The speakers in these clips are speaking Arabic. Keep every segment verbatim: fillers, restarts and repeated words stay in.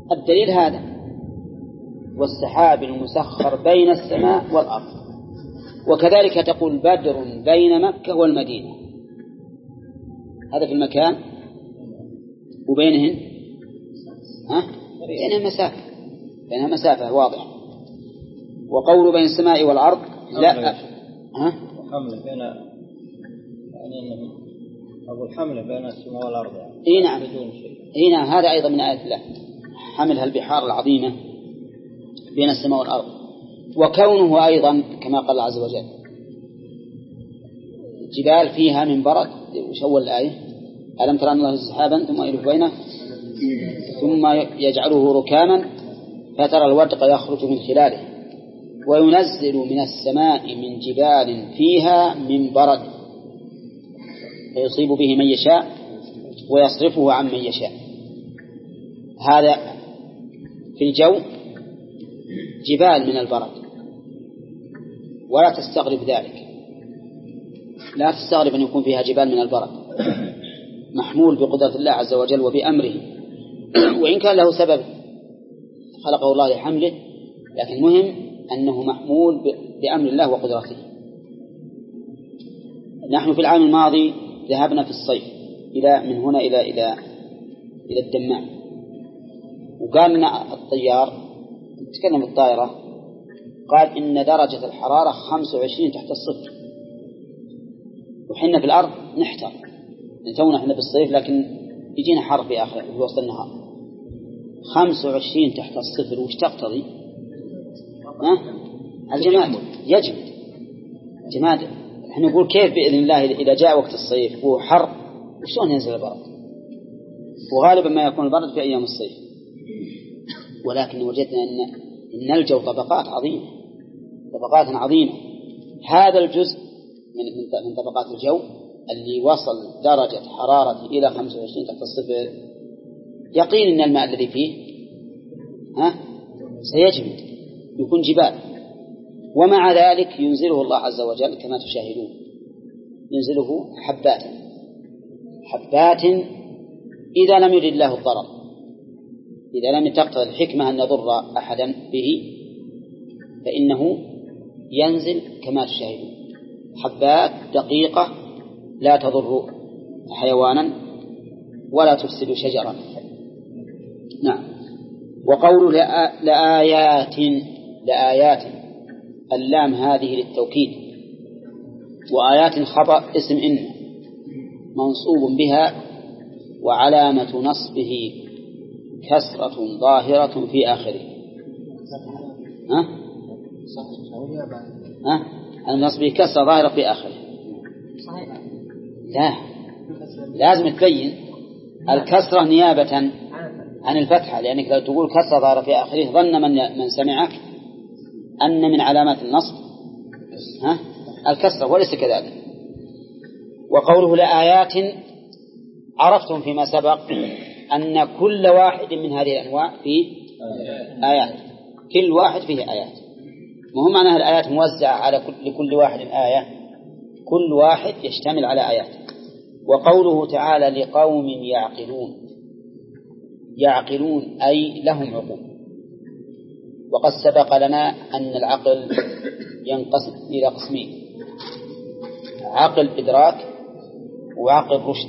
الدليل هذا، والسحاب المسخر بين السماء والأرض. وكذلك تقول بدر بين مكة والمدينة، هذا في المكان، وبينهن ها بينها مسافة، بينها مسافة واضحة. وقول بين السماء والأرض لا ها حمل بين يعني أنه أقول حمل بين السماء والأرض يعني. إيه نعم إيه نعم هذا أيضا من آيات الله، حملها البحار العظيمة بين السماء والأرض. وكونه أيضا كما قال الله عز وجل جبال فيها من برد، وش أول الآية؟ ألم ترى أن الله سحابا ثم يلف بينه ثم يجعله ركاما فترى الودق يخرج من خلاله وينزل من السماء من جبال فيها من برد فيصيب به من يشاء ويصرفه عن من يشاء. هذا في الجو جبال من البرد، ولا تستغرب ذلك، لا تستغرب أن يكون فيها جبال من البرد، محمول بقدرة الله عز وجل وبأمره، وإن كان له سبب خلقه الله لحمله، لكن مهم أنه محمول بأمر الله وقدرته. نحن في العام الماضي ذهبنا في الصيف إلى من هنا إلى إلى إلى الدمام، وقال لنا الطيار نتكلم بالطائرة قال إن درجة الحرارة خمسة وعشرين تحت الصفر، وحنا في الأرض نحتر، نتونا احنا بالصيف لكن يجينا حر في آخر في وسط النهار. خمسة وعشرين تحت الصفر وش تقتضي؟ ها؟ الجماد يجمد جماد. احنا نقول كيف بإذن الله إذا جاء وقت الصيف وهو حر وشون ينزل البرد؟ وغالبا ما يكون البرد في أيام الصيف، ولكن وجدنا أن إن الجو طبقات عظيمة، طبقات عظيمة. هذا الجزء من من طبقات الجو اللي وصل درجة حرارة إلى خمسة وعشرين تحت الصفر يقين أن الماء الذي فيه ها سيجمد، يكون جبال. ومع ذلك ينزله الله عز وجل كما تشاهدون، ينزله حبات حبات إذا لم يرد الله الضرر، إذا لم تقتضي الحكمة أن يضر أحدا به فإنه ينزل كما تشاهدون، حبات دقيقة لا تضر حيوانا ولا تفسد شجرا. نعم. وقول لآيات لآيات اللام هذه للتوكيد، وآيات خبر اسم إن منصوب بها وعلامة نصبه كسرة ظاهرة في آخره. ها؟ ها؟ النصب كسرة ظاهرة في آخره. لا لازم تبين الكسرة نيابة عن الفتحة، لأنك لو تقول كسرة ظاهرة في آخره ظن من من سمعك أن من علامات النصب ها الكسرة، وليس كذلك. وقوله لآيات عرفتم فيما سبق أن كل واحد من هذه الأنواع فيه آيات، كل واحد فيه آيات، وهم معناها الآيات موزعة على كل لكل واحد آية، كل واحد يشتمل على آيات. وقوله تعالى لقوم يعقلون، يعقلون أي لهم عقول. وقد سبق لنا أن العقل ينقسم إلى قسمين، عقل إدراك وعقل رشد.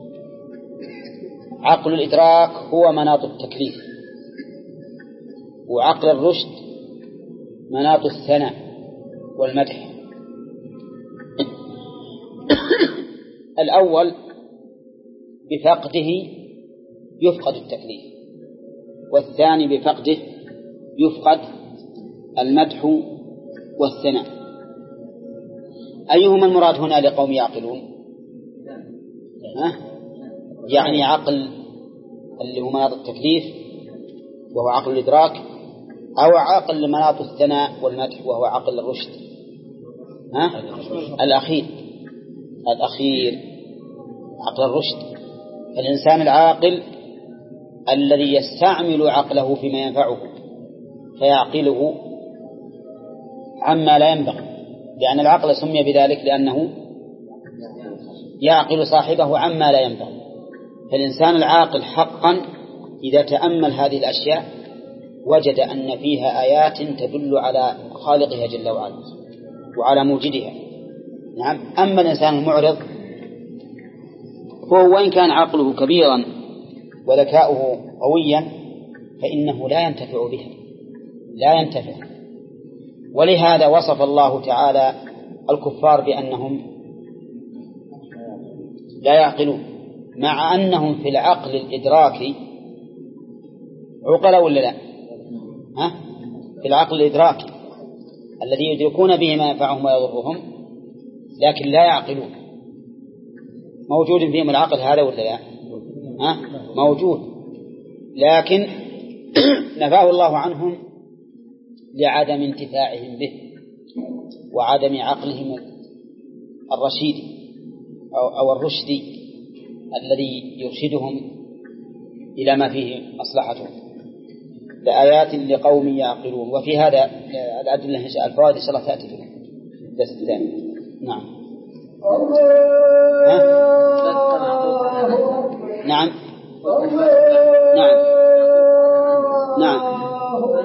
عقل الإدراك هو مناط التكليف، وعقل الرشد مناط الثناء والمدح. الأول بفقده يفقد التكليف، والثاني بفقده يفقد المدح والثناء. أيهما المراد هنا لقوم يعقلون؟ ها؟ يعني عقل اللي هو مناط التكليف وهو عقل الإدراك، أو عقل مناط الثناء والمدح وهو عقل الرشد؟ ها؟ الأخير الأخير عقل الرشد. الإنسان العاقل الذي يستعمل عقله فيما ينفعه فيعقله عما لا ينبغي، لأن العقل سمي بذلك لأنه يعقل صاحبه عما لا ينبغي. فالإنسان العاقل حقا إذا تأمل هذه الأشياء وجد أن فيها آيات تدل على خالقها جل وعلا وعلى موجدها. نعم. أما الإنسان المعرض فهو وإن كان عقله كبيرا وذكاؤه قويا فإنه لا ينتفع بها، لا ينتفع. ولهذا وصف الله تعالى الكفار بأنهم لا يعقلون، مع أنهم في العقل الإدراكي عقلا ولا لا؟ ها؟ في العقل الإدراكي الذي يدركون به ما ينفعهم ويضرهم، لكن لا يعقلون. موجود فيهم العقل هذا ولا لا؟ ها؟ موجود، لكن نفاه الله عنهم لعدم انتفاعهم به وعدم عقلهم الرشيد أو, أو الرشدي الذي يرشدهم إلى ما فيه مصلحتهم. لآيات لقوم يعقلون. وفي هذا الأدلة الفوائد إن شاء الله تأتي في الدرس الثاني. نعم. ها؟ نعم. نعم. نعم.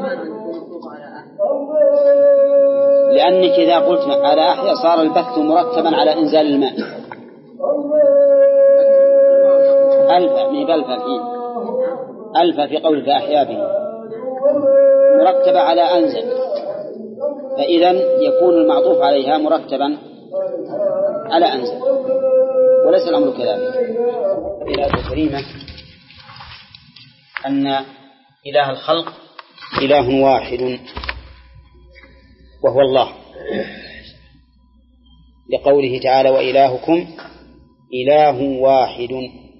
لأنك إذا قلت على أحياء صار البث مرتبا على إنزال الماء. ألف من بلف الحين ألف في قول فأحيا به مرتبة على أنزل، فإذا يكون المعطوف عليها مرتبا على أنزل، وليس الأمر كذلك. الآية الكريمة أن إله الخلق إله واحد وهو الله، لقوله تعالى وإلهكم إله واحد.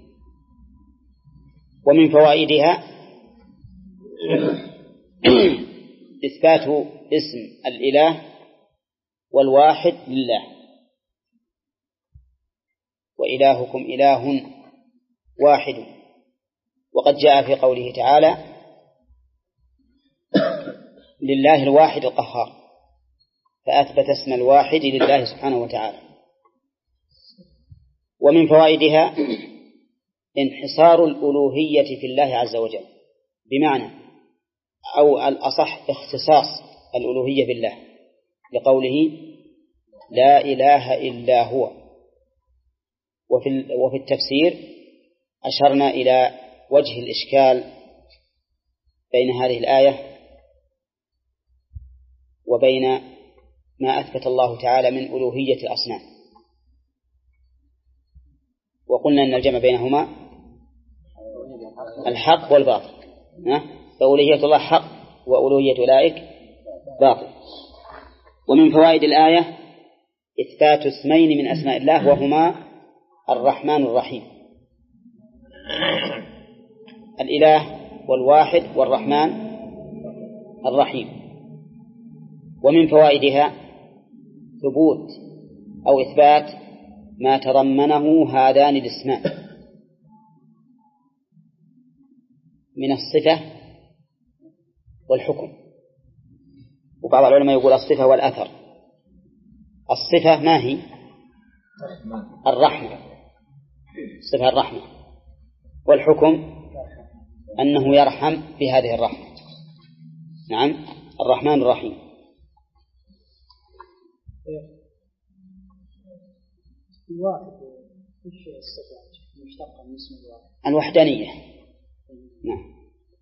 ومن فوائدها إثبات اسم الإله والواحد لله. وإلهكم إله واحد، وقد جاء في قوله تعالى لله الواحد القهار، فأثبت اسم الواحد لله سبحانه وتعالى. ومن فوائدها انحصار الألوهية في الله عز وجل، بمعنى أو الأصح اختصاص الألوهية بالله، لقوله لا إله إلا هو. وفي وفي التفسير أشرنا إلى وجه الإشكال بين هذه الآية وبين ما أثبت الله تعالى من ألوهية الأصنام، وقلنا أن الجمع بينهما الحق والباطل، فألوهية الله حق وألوهية أولئك باطل. ومن فوائد الآية إثبات اسمين من أسماء الله وهما الرحمن الرحيم. الإله والواحد والرحمن الرحيم. ومن فوائدها ثبوت أو إثبات ما تضمنه هذان الاسمان من الصفة والحكم. وبعض العلماء يقول الصفة والأثر. الصفة ما هي؟ الرحمة، صفة الرحمة. والحكم أنه يرحم بهذه الرحمة. نعم، الرحمن الرحيم. الواحد وش الصفات مشتقة من اسم الواحد؟ الوحدانية. نعم.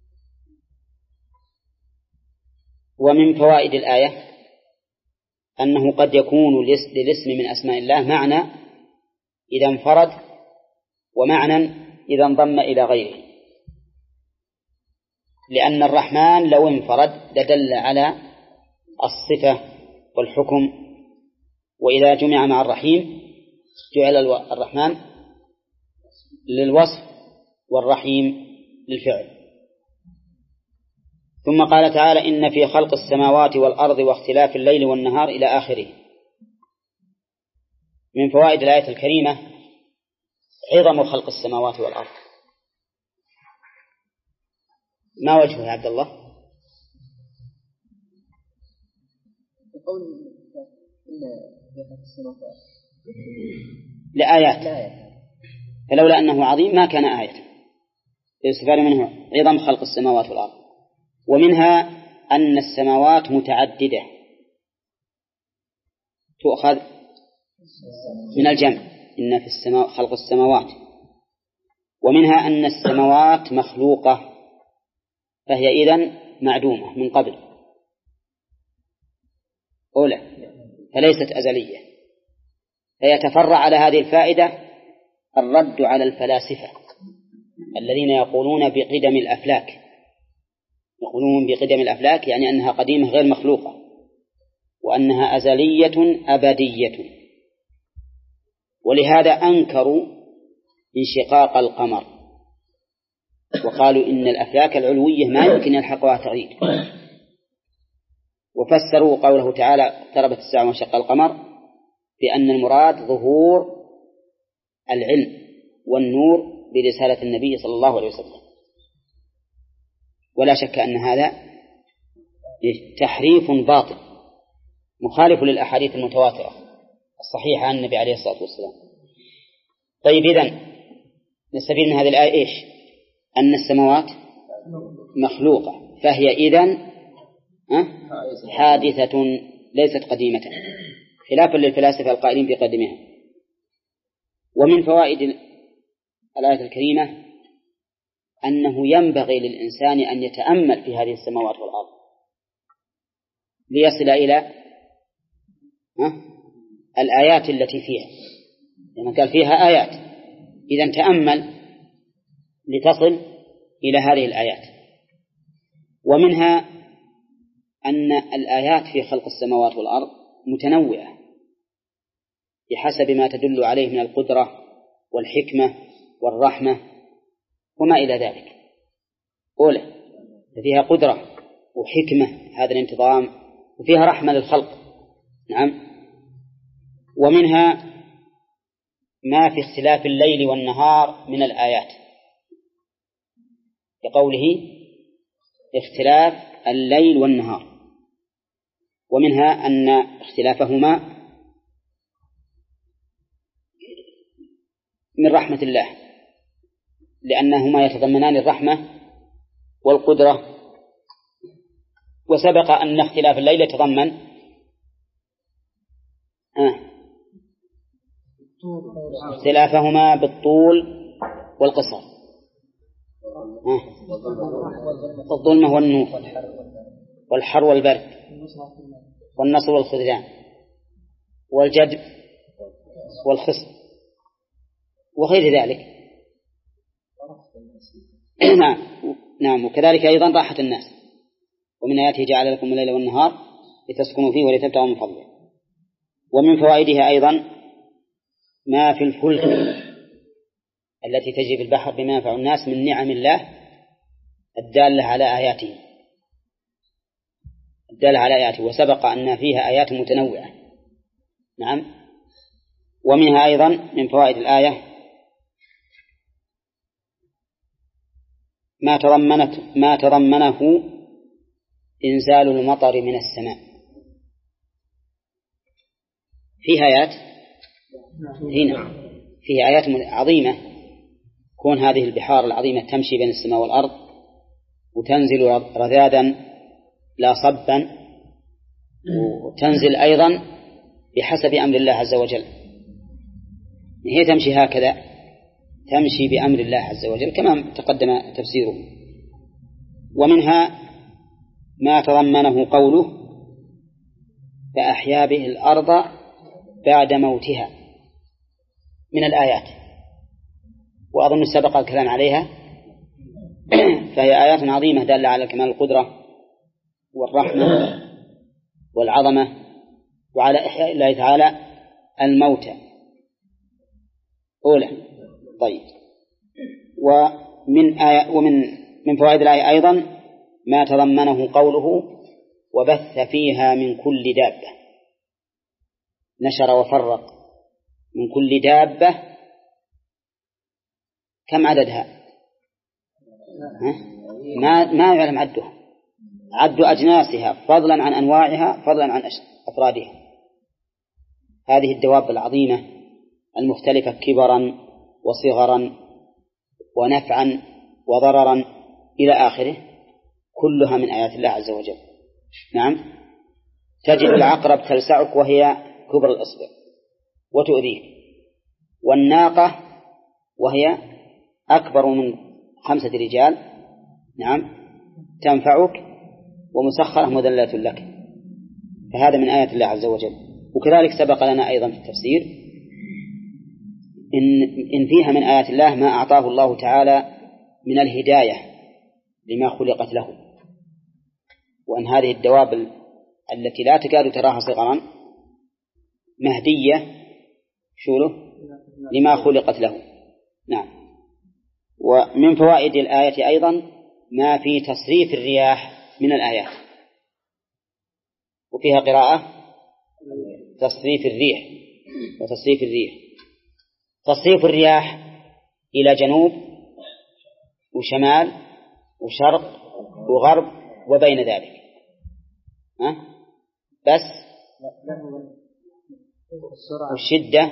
ومن فوائد الآية أنه قد يكون للاسم من أسماء الله معنى إذا انفرد ومعنى إذا انضم إلى غيره، لأن الرحمن لو انفرد لدل على الصفة والحكم، وإذا جمع مع الرحيم جعل الرحمن للوصف والرحيم للفعل. ثم قال تعالى إن في خلق السماوات والأرض واختلاف الليل والنهار إلى آخره. من فوائد الآية الكريمة عظم خلق السماوات والأرض. ما وجهه يا عبد الله؟ لآيات، فلولا أنه عظيم ما كان آية. يستفاد منه عظم خلق السماوات والأرض. ومنها أن السماوات متعددة تؤخذ من الجمع، إن في السماء خلق السماوات. ومنها أن السماوات مخلوقة فهي إذن معدومة من قبل أولى فليست أزلية. فيتفرع على هذه الفائدة الرد على الفلاسفة الذين يقولون بقدم الأفلاك، يقولون بقدم الأفلاك يعني أنها قديمة غير مخلوقة، وأنها أزلية أبدية. ولهذا أنكروا انشقاق القمر وقالوا إن الأفلاك العلوية ما يمكن يلحقها تغيير. وفسروا قوله تعالى اقتربت الساعة وانشق القمر بأن المراد ظهور العلم والنور برسالة النبي صلى الله عليه وسلم. ولا شك أن هذا تحريف باطل مخالف للأحاديث المتواترة الصحيحة عن النبي عليه الصلاة والسلام. طيب إذن نستفيد من هذه الآية إيش؟ أن السماوات مخلوقة فهي إذن حادثة ليست قديمة، خلافا للفلاسفة القائلين بقدمها. ومن فوائد الآية الكريمة أنه ينبغي للإنسان أن يتأمل في هذه السماوات والأرض ليصل إلى الآيات التي فيها، لأن قال فيها آيات، إذن تأمل لتصل إلى هذه الآيات. ومنها أن الآيات في خلق السماوات والأرض متنوعة بحسب ما تدل عليه من القدرة والحكمة والرحمة وما إلى ذلك. أولى فيها قدرة وحكمة هذا الانتظام، وفيها رحمة للخلق. نعم. ومنها ما في اختلاف الليل والنهار من الآيات كقوله اختلاف الليل والنهار. ومنها أن اختلافهما من رحمة الله لأنهما يتضمنان الرحمة والقدرة. وسبق أن اختلاف الليل يتضمن آه. اختلافهما بالطول والقصر آه. الظلمة والنور والحر والبرد والنصر والخذلان والجدب والخصم وغير ذلك. نعم نعم. وكذلك أيضا راحة الناس. ومن آياته جعل لكم الليل والنهار لتسكنوا فيه ولتبتغوا من فضله. ومن فوائدها أيضا ما في الفلك التي تجري في البحر بما ينفع الناس من نعم الله الدالة على آياته الدالة على آياته وسبق أن فيها آيات متنوعة. نعم. ومنها أيضا من فوائد الآية ما تضمنت ما تضمنه إنزال المطر من السماء. فيها آيات هنا فيها آيات عظيمة، كون هذه البحار العظيمة تمشي بين السماء والأرض وتنزل رذاذا لا صبا، وتنزل أيضا بحسب أمر الله عز وجل. هي تمشي هكذا، تمشي بأمر الله عز وجل كما تقدم تفسيره. ومنها ما تضمنه قوله فأحيا به الأرض بعد موتها من الآيات، وأظن سبق الكلام عليها. فهي آيات عظيمة دالة على كمال القدرة والرحمة والعظمة وعلى إحياء الله تعالى الموتى. أولى. طيب. ومن آية ومن من فوائد الآية أيضا ما تضمنه قوله وبث فيها من كل دابة. نشر وفرق من كل دابة. كم عددها؟ ما ما يعلم عدها، عد أجناسها فضلا عن أنواعها فضلا عن أفرادها. هذه الدواب العظيمة المختلفة كبرا وصغرا ونفعا وضررا إلى آخره، كلها من آيات الله عز وجل. نعم. تجد العقرب تلسعك وهي كبر الإصبع وتؤذيك، والناقة وهي أكبر من خمسة رجال نعم تنفعك ومسخرة مذلة لك، فهذا من آيات الله عز وجل. وكذلك سبق لنا أيضا في التفسير إن, إن فيها من آيات الله ما أعطاه الله تعالى من الهداية لما خلقت له، وأن هذه الدواب التي لا تكاد تراها صغرا مهدية شوله لما خلقت له. نعم. ومن فوائد الآية أيضا ما في تصريف الرياح من الآيات، وفيها قراءة تصريف الريح وتصريف الريح. تصريف الرياح إلى جنوب وشمال وشرق وغرب وبين ذلك، ها؟ بس والشدة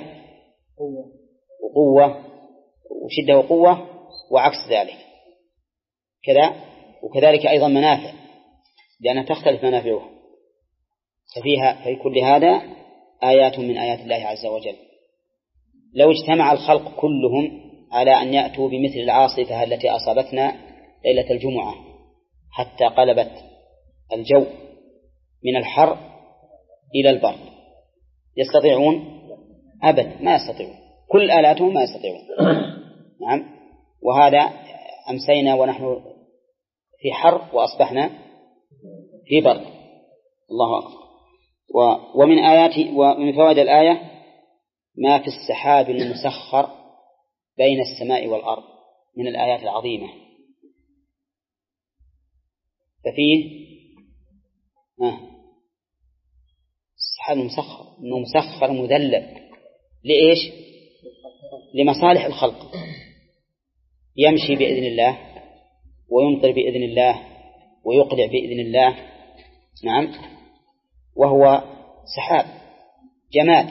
وقوة وشدة وقوة وعكس ذلك كذا، وكذلك أيضا منافع لأنها تختلف منافعها، ففيها في كل هذا آيات من آيات الله عز وجل. لو اجتمع الخلق كلهم على أن يأتوا بمثل العاصفة التي أصابتنا ليلة الجمعة حتى قلبت الجو من الحر إلى البرد، يستطيعون؟ أبدا ما يستطيعون، كل آلاتهم ما يستطيعون. نعم. وهذا أمسينا ونحن في حر وأصبحنا في برد. الله أكبر. ومن آيات ومن فوائد الآية ما في السحاب المسخر بين السماء والأرض من الآيات العظيمة. ففيه آه السحاب المسخر إنه مسخر مذلل لإيش؟ لمصالح الخلق، يمشي بإذن الله ويمطر بإذن الله ويقلع بإذن الله. نعم. وهو سحاب جماد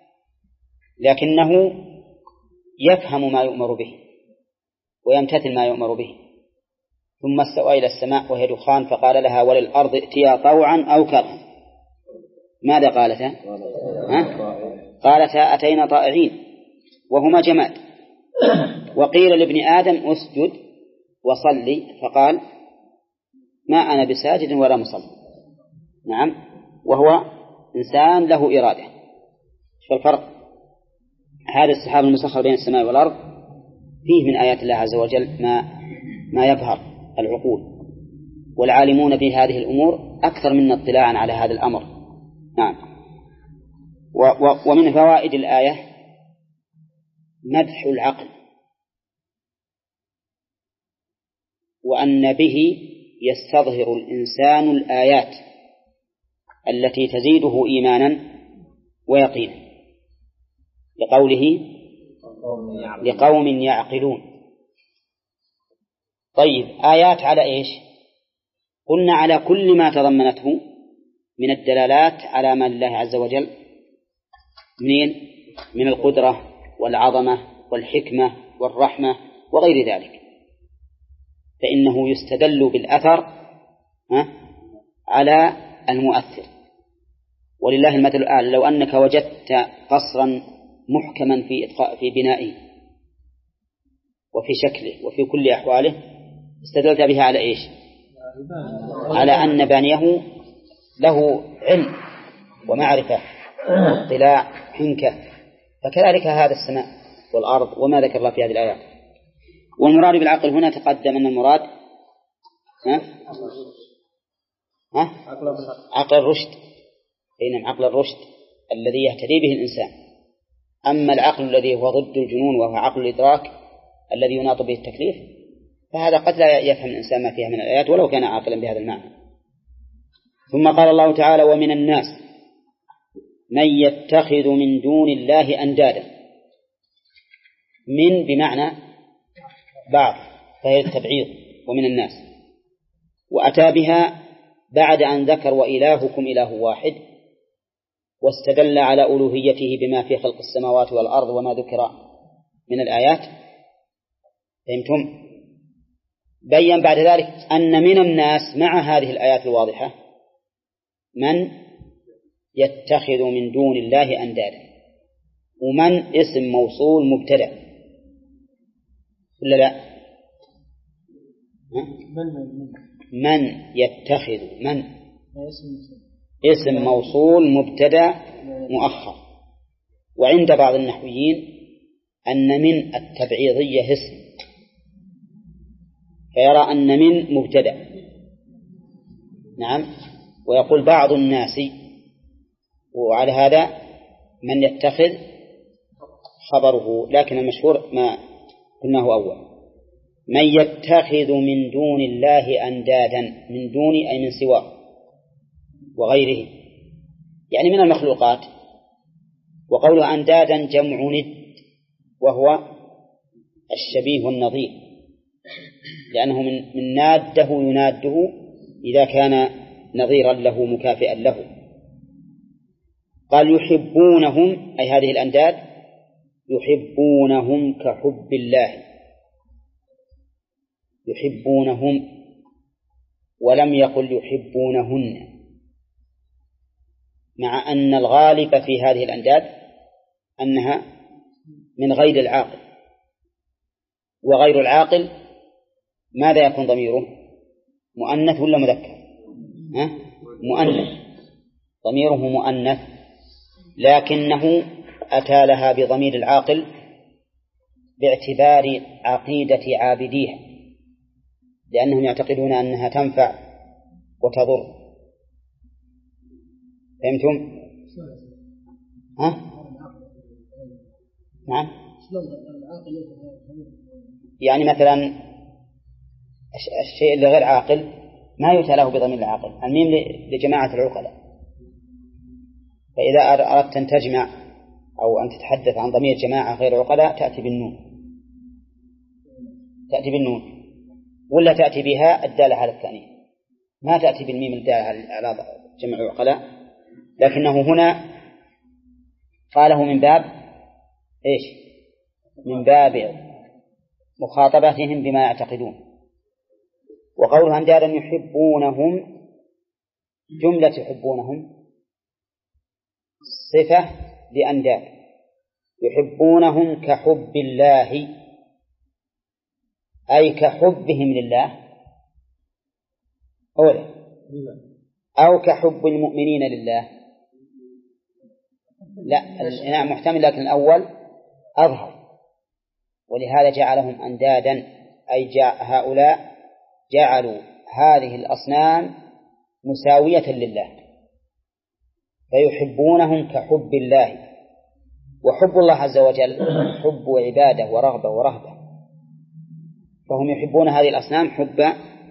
لكنه يفهم ما يؤمر به ويمتثل ما يؤمر به. ثم استوى إلى السماء وهي دخان فقال لها وللأرض ائتيا طوعا أو كرها. ماذا قالتا؟ ها؟ قالتا أتينا طائعين وهما جماد. وقيل لابن آدم اسجد وصلي فقال ما أنا بساجد ولا مصلي. نعم. وهو إنسان له إرادة. شو الفرق؟ هذا السحاب المسخر بين السماء والأرض فيه من آيات الله عز وجل ما ما يبهر العقول، والعالمون بهذه الأمور أكثر من اطلاعا على هذا الأمر. نعم. ومن فوائد الآية مدح العقل، وأن به يستظهر الإنسان الآيات التي تزيده إيمانا ويقينا، لقوله لقوم يعقلون. طيب آيات على إيش؟ قلنا على كل ما تضمنته من الدلالات على ما لله عز وجل من من القدرة والعظمة والحكمة والرحمة وغير ذلك، فإنه يستدل بالأثر على المؤثر. ولله المثل الأعلى، لو أنك وجدت قصرا محكما في في بنائه وفي شكله وفي كل أحواله استدلت بها على إيش؟ على أن بانيه له علم ومعرفة واطلاع حنكة. فكذلك هذا السماء والأرض وما ذكر الله في هذه الآيات. والمراد بالعقل هنا تقدم أن المراد ها؟ ها؟ عقل الرشد، بين عقل الرشد الذي يهتدي به الإنسان. أما العقل الذي هو ضد الجنون وهو عقل الإدراك الذي يناط به التكليف فهذا قد لا يفهم الإنسان ما فيها من الآيات ولو كان عاقلا بهذا المعنى. ثم قال الله تعالى ومن الناس من يتخذ من دون الله أندادا. من بمعنى بعض فهي التبعيض ومن الناس، وأتى بها بعد أن ذكر وإلهكم إله واحد، واستدل على ألوهيته بما في خلق السماوات والأرض وما ذكر من الآيات. فهمتم؟ بين بعد ذلك أن من الناس مع هذه الآيات الواضحة من يتخذ من دون الله أندادا، ومن اسم موصول مبتدأ ولا لا؟ من يتخذ من اسم موصول مبتدأ مؤخر. وعند بعض النحويين أن من التبعيضية اسم، فيرى أن من مبتدأ. نعم. ويقول بعض الناس وعلى هذا من يتخذ خبره، لكن المشهور ما قلناه أول، من يتخذ من دون الله أندادا، من دون أي من سواه وغيره، يعني من المخلوقات. وقوله أندادا جمع ند، وهو الشبيه والنظير، لأنه من, من ناده يناده إذا كان نظيرا له مكافئا له. قال يحبونهم أي هذه الأنداد يحبونهم كحب الله، يحبونهم، ولم يقل يحبونهن، مع أن الغالب في هذه الأنداد أنها من غير العاقل، وغير العاقل ماذا يكون ضميره؟ مؤنث ولا مذكر؟ ها؟ مؤنث، ضميره مؤنث، لكنه أتى لها بضمير العاقل باعتبار عقيدة عابديها، لأنهم يعتقدون أنها تنفع وتضر. فهمتم؟ ها؟ نعم. يعني مثلا الشيء اللي غير عاقل ما يؤتى له بضمير العاقل، الميم لجماعة العقلاء، فإذا أردت أن تجمع أو أن تتحدث عن ضمير جماعة غير عقلاء تأتي بالنون، تأتي بالنون، ولا تأتي بها الدالة على التأنيث، ما تأتي بالميم الدالة على جمع العقلاء. لكنه هنا قاله من باب إيش؟ من باب مخاطبتهم بما يعتقدون. وقولها أندادا يحبونهم، جملة يحبونهم صفة لأنداد، يحبونهم كحب الله أي كحبهم لله، أولا، أو كحب المؤمنين لله. لا محتمل، لكن الأول أظهر، ولهذا جعلهم أندادا، أي جاء هؤلاء جعلوا هذه الأصنام مساوية لله، فيحبونهم كحب الله. وحب الله عز وجل حب عبادة ورغبة ورهبة، فهم يحبون هذه الأصنام حب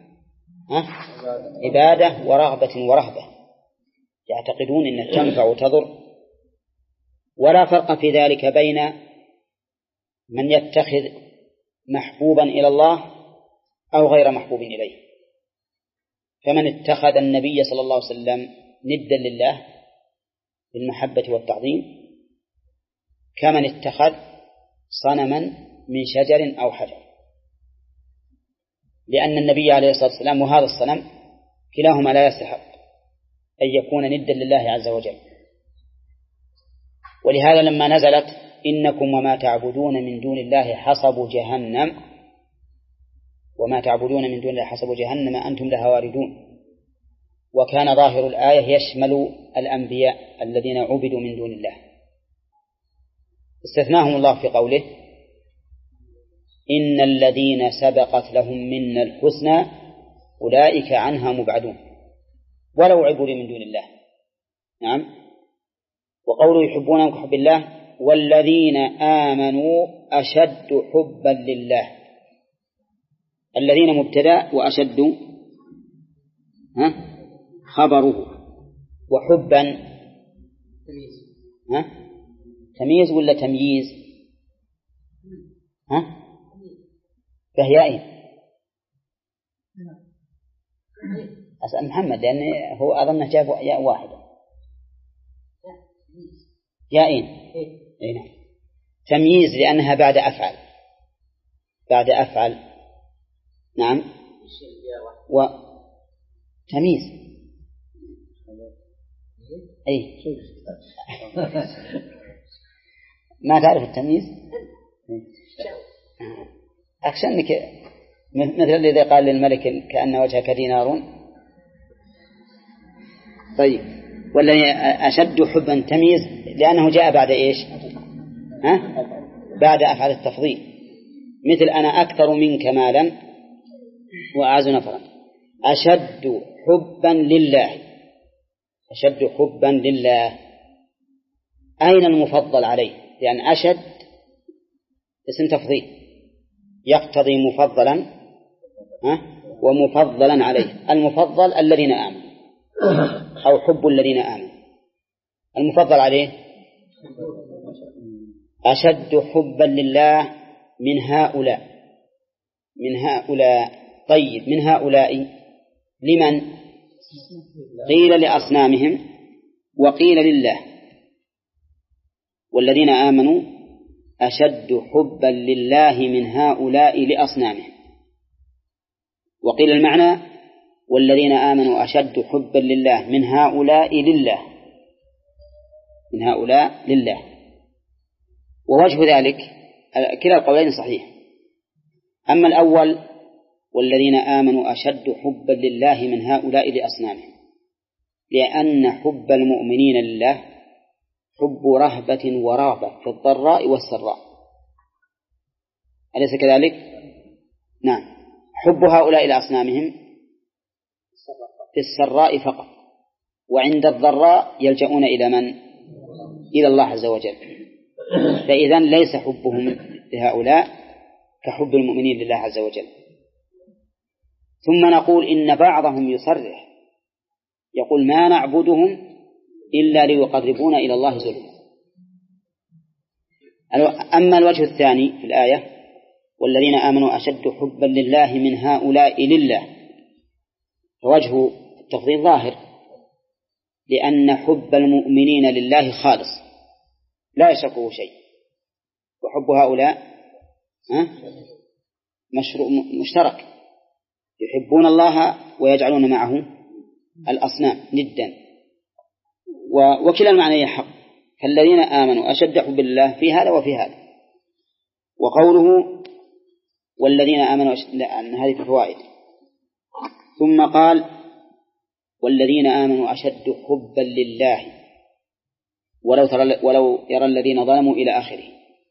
عبادة ورغبة ورهبة، يعتقدون أنها تنفع وتضر. ولا فرق في ذلك بين من يتخذ محبوبا إلى الله أو غير محبوب إليه. فمن اتخذ النبي صلى الله عليه وسلم ندا لله بالمحبة والتعظيم كمن اتخذ صنما من شجر أو حجر، لأن النبي عليه الصلاة والسلام وهذا الصنم كلاهما لا يستحق أن يكون ندا لله عز وجل. ولهذا لما نزلت إنكم وما تعبدون من دون الله حصب جهنم، وما تعبدون من دون الله حصب جهنم أنتم لها واردون، وكان ظاهر الآية يشمل الأنبياء الذين عبدوا من دون الله، استثناهم الله في قوله إن الذين سبقت لهم منا الحسنى أولئك عنها مبعدون ولو عبدوا من دون الله. نعم. وقوله يحبونهم كحب الله والذين آمنوا أشد حبا لله، الذين مبتدأ وأشد ها خبره، وحبا ها تمييز ولا تمييز ها فهيائين. أسأل محمد لأن هو أظن جاب ياء واحدة يائين إيه؟ تمييز لأنها بعد أفعل، بعد أفعل. نعم. وتمييز. أي ما تعرف التمييز؟ أخشى أنك مثل الذي قال للملك كأن وجهك دينار. طيب، والذي أشد حبا تمييز لأنه جاء بعد إيش؟ ها؟ بعد أفعال التفضيل، مثل أنا أكثر منك مالا وأعز نفرا. أشد حبا لله، أشد حبا لله. أين المفضل عليه؟ لأن أشد اسم تفضيل يقتضي مفضلا ومفضلا عليه. المفضل الذين آمنوا أو حب الذين آمنوا، المفضل عليه أشد حبا لله من هؤلاء من هؤلاء. طيب، من هؤلاء لمن؟ قيل لأصنامهم وقيل لله. والذين آمنوا أشد حبا لله من هؤلاء لأصنامهم. وقيل المعنى والذين آمنوا أشد حبا لله من هؤلاء لله، من هؤلاء لله. ووجه ذلك كلا القولين صحيح. أما الأول والذين آمنوا أشد حبا لله من هؤلاء لأصنامهم، لأن حب المؤمنين لله حب رهبة ورهبة في الضراء والسراء، أليس كذلك؟ نعم. حب هؤلاء لأصنامهم في السراء فقط، وعند الضراء يلجؤون إلى من؟ إلى الله عز وجل. فإذن ليس حبهم لهؤلاء كحب المؤمنين لله عز وجل. ثم نقول إن بعضهم يصرح يقول ما نعبدهم إلا ليقربونا إلى الله زلفى. أما الوجه الثاني في الآية والذين آمنوا أشد حبا لله من هؤلاء لله، فوجه التفضيل ظاهر، لأن حب المؤمنين لله خالص لا يشركه شيء، وحب هؤلاء مشترك، يحبون الله ويجعلون معه الأصنام ندا. وكلا المعنى حق، فالذين آمنوا أشد حب الله في هذا وفي هذا. وقوله والذين آمنوا أشد، لأن هذه فوائد. ثم قال والذين آمنوا أشد حبا لله ولو, ترى ولو يرى الذين ظلموا إلى آخره.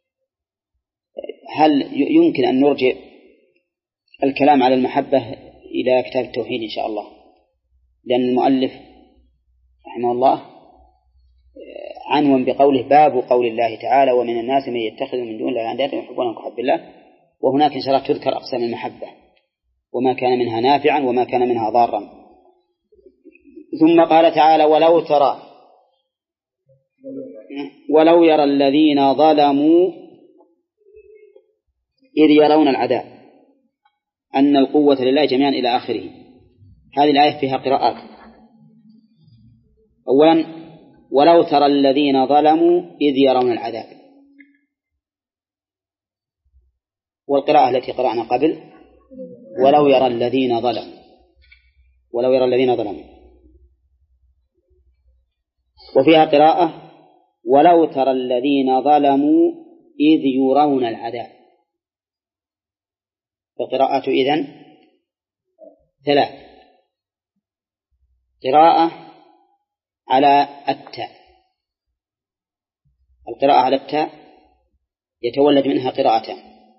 هل يمكن أن نرجع الكلام على المحبة إلى كتاب التوحيد إن شاء الله؟ لأن المؤلف رحمه الله عنوان بقوله باب قول الله تعالى ومن الناس من يتخذ من دون الله أندادا يحبونهم كحب الله. وهناك إن شاء الله تذكر أقسام المحبة وما كان منها نافعا وما كان منها ضارا. ثم قال تعالى ولو ترى ولو يرى الذين ظلموا إذ يرون العذاب أن القوة لله جميعا إلى آخره. هذه الآية فيها قراءات. أولا ولو ترى الذين ظلموا إذ يرون العذاب، والقراءة التي قرأنا قبل ولو يرى الذين ظلموا ولو يرى الذين ظلموا. وفيها قراءة ولو ترى الذين ظلموا إذ يرون العذاب. فقراءة إذن ثلاث: قراءة على التاء، القراءة على التاء يتولد منها قراءتان: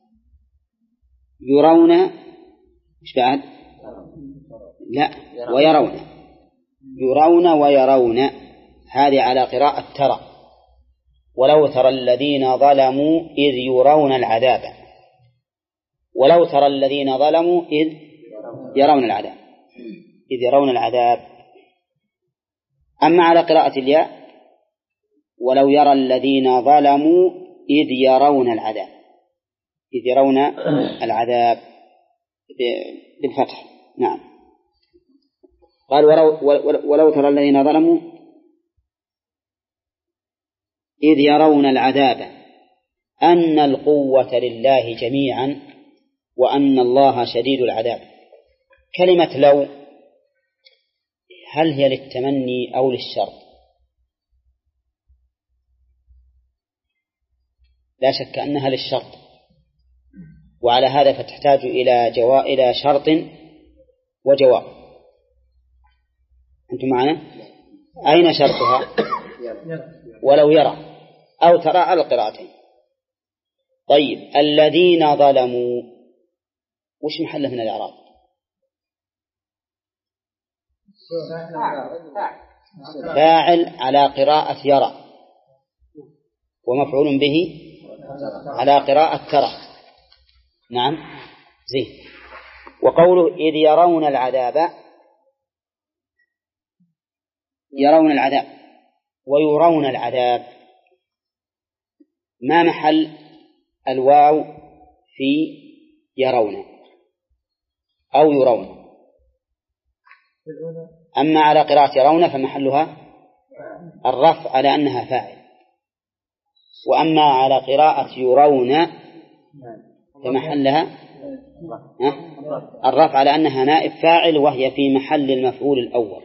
يرون مش بعد لا ويرون، يرون ويرون، هذه على قراءة ترى. ولو ترى الذين ظلموا إذ يرون العذاب، ولو ترى الذين ظلموا إذ يرون العذاب، إذ يرون العذاب. أما على قراءة الياء ولو يرى الذين ظلموا إذ يرون العذاب، إذ يرون العذاب بالفتح. نعم. قال ولو, ولو ترى الذين ظلموا إذ يرون العذاب أن القوة لله جميعا وأن الله شديد العذاب. كلمة لو هل هي للتمني أو للشرط؟ لا شك أنها للشرط، وعلى هذا فتحتاج إلى جواب إلى شرط وجواب. أنتم معنا؟ أين شرطها؟ ولو يرى أو ترى على القراءتين. طيب الذين ظلموا وش محله من الإعراب؟ فاعل على قراءة يرى، ومفعول به على قراءة ترى. نعم زين. وقوله إذ يرون العذاب، يرون العذاب ويرون العذاب، ما محل الواو في يرون أو يرون؟ أما على قراءة يرون فمحلها الرفع على أنها فاعل، وأما على قراءة يرون فمحلها الرفع على أنها نائب فاعل، وهي في محل المفعول الأول،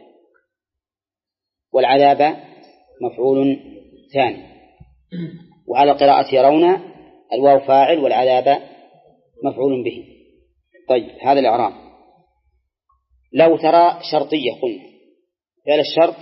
والعذاب مفعول ثاني. وعلى قراءة يرون الواو فاعل والعذاب مفعول به. طيب هذا الإعراب. لو ترى شرطية قلنا فعل الشرط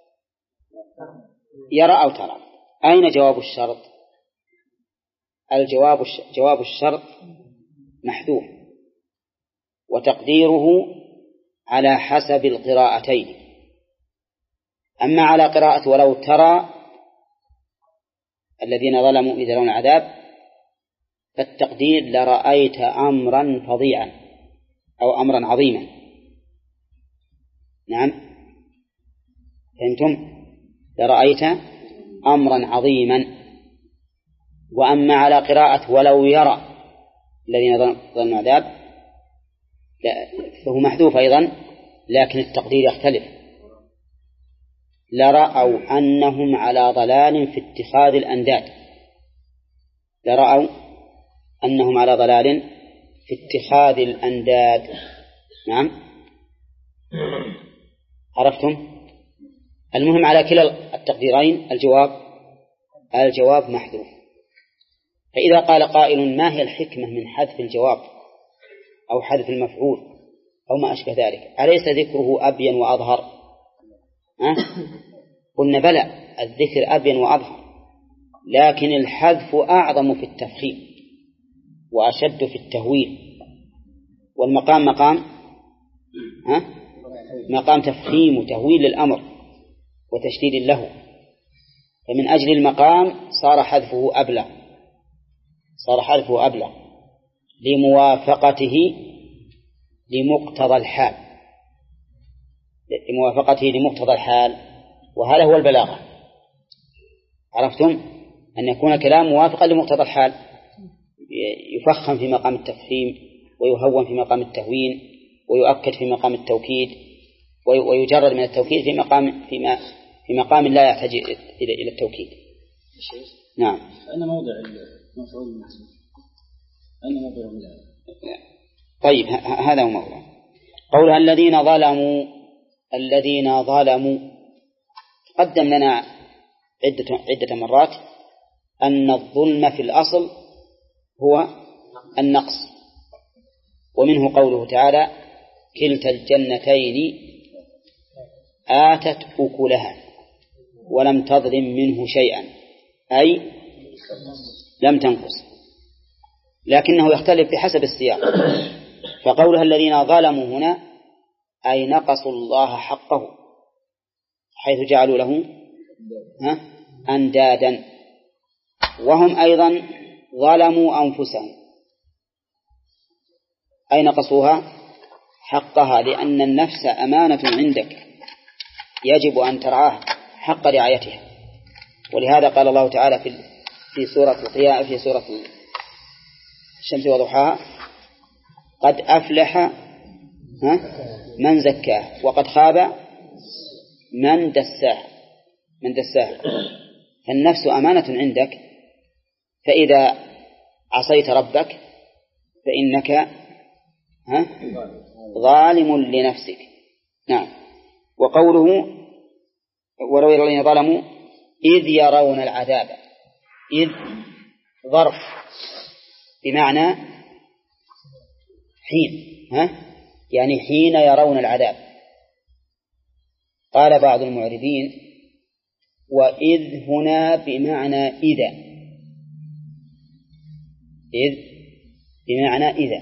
يرى أو ترى، أين جواب الشرط؟ الجواب جواب الشرط محذوف، وتقديره على حسب القراءتين. أما على قراءة ولو ترى الذين ظلموا إذ يرون العذاب فالتقدير لرأيت أمرا فظيعا أو أمرا عظيما. نعم فهمتم؟ لرأيت أمرا عظيما. وأما على قراءة ولو يرى الذين ظلموا العذاب فهو محذوف أيضا، لكن التقدير يختلف. لرأوا أنهم على ضلال في اتخاذ الأنداد، لرأوا أنهم على ضلال في اتخاذ الأنداد. نعم عرفتم؟ المهم على كلا التقديرين الجواب الجواب محذوف. فإذا قال قائل ما هي الحكمة من حذف الجواب أو حذف المفعول أو ما أشبه ذلك، أليس ذكره أبين وأظهر؟ أه؟ قلنا بلى، الذكر أبين وأظهر، لكن الحذف أعظم في التفخيم وأشد في التهويل، والمقام مقام ها؟ مقام تفخيم وتهويل للأمر وتشديد له، فمن أجل المقام صار حذفه أبلغ صار حذفه أبلغ لموافقته لمقتضى الحال لموافقته لمقتضى الحال وهذا هو البلاغة. عرفتم؟ أن يكون كلام موافقا لمقتضى الحال، يفخم في مقام التفخيم ويهون في مقام التهوين ويؤكد في مقام التوكيد ويجرد من التوكيد في مقام فيما في مقام لا يحتاج إلى إلى التوكيد. نعم. أين موضع المفعول المحذوف؟ أين موضع الآية؟ طيب هذا هو موضع قولها الذين ظلموا. الذين ظلموا قدم لنا عدة عدة مرات أن الظلم في الأصل هو النقص، ومنه قوله تعالى كلتا الجنتين آتت أكلها ولم تظلم منه شيئا، أي لم تنقص، لكنه يختلف بحسب السياق. فقولها الذين ظلموا هنا أي نقصوا الله حقه حيث جعلوا له أندادا، وهم أيضا ظلموا أنفسهم أي نقصوها حقها، لأن النفس أمانة عندك يجب أن ترعاها حق رعايتها. ولهذا قال الله تعالى في في سورة القيامة في سورة الشمس وضحاها قد أفلح من زكاه وقد خاب من دساه من دساه. فالنفس أمانة عندك، فإذا عصيت ربك فإنك ها؟ ظالم لنفسك. نعم. وقوله ولو يرى الذين ظلموا إذ يرون العذاب، إذ ظرف بمعنى حين، ها؟ يعني حين يرون العذاب. قال بعض المعربين وإذ هنا بمعنى إذا، إذ بمعنى إذا،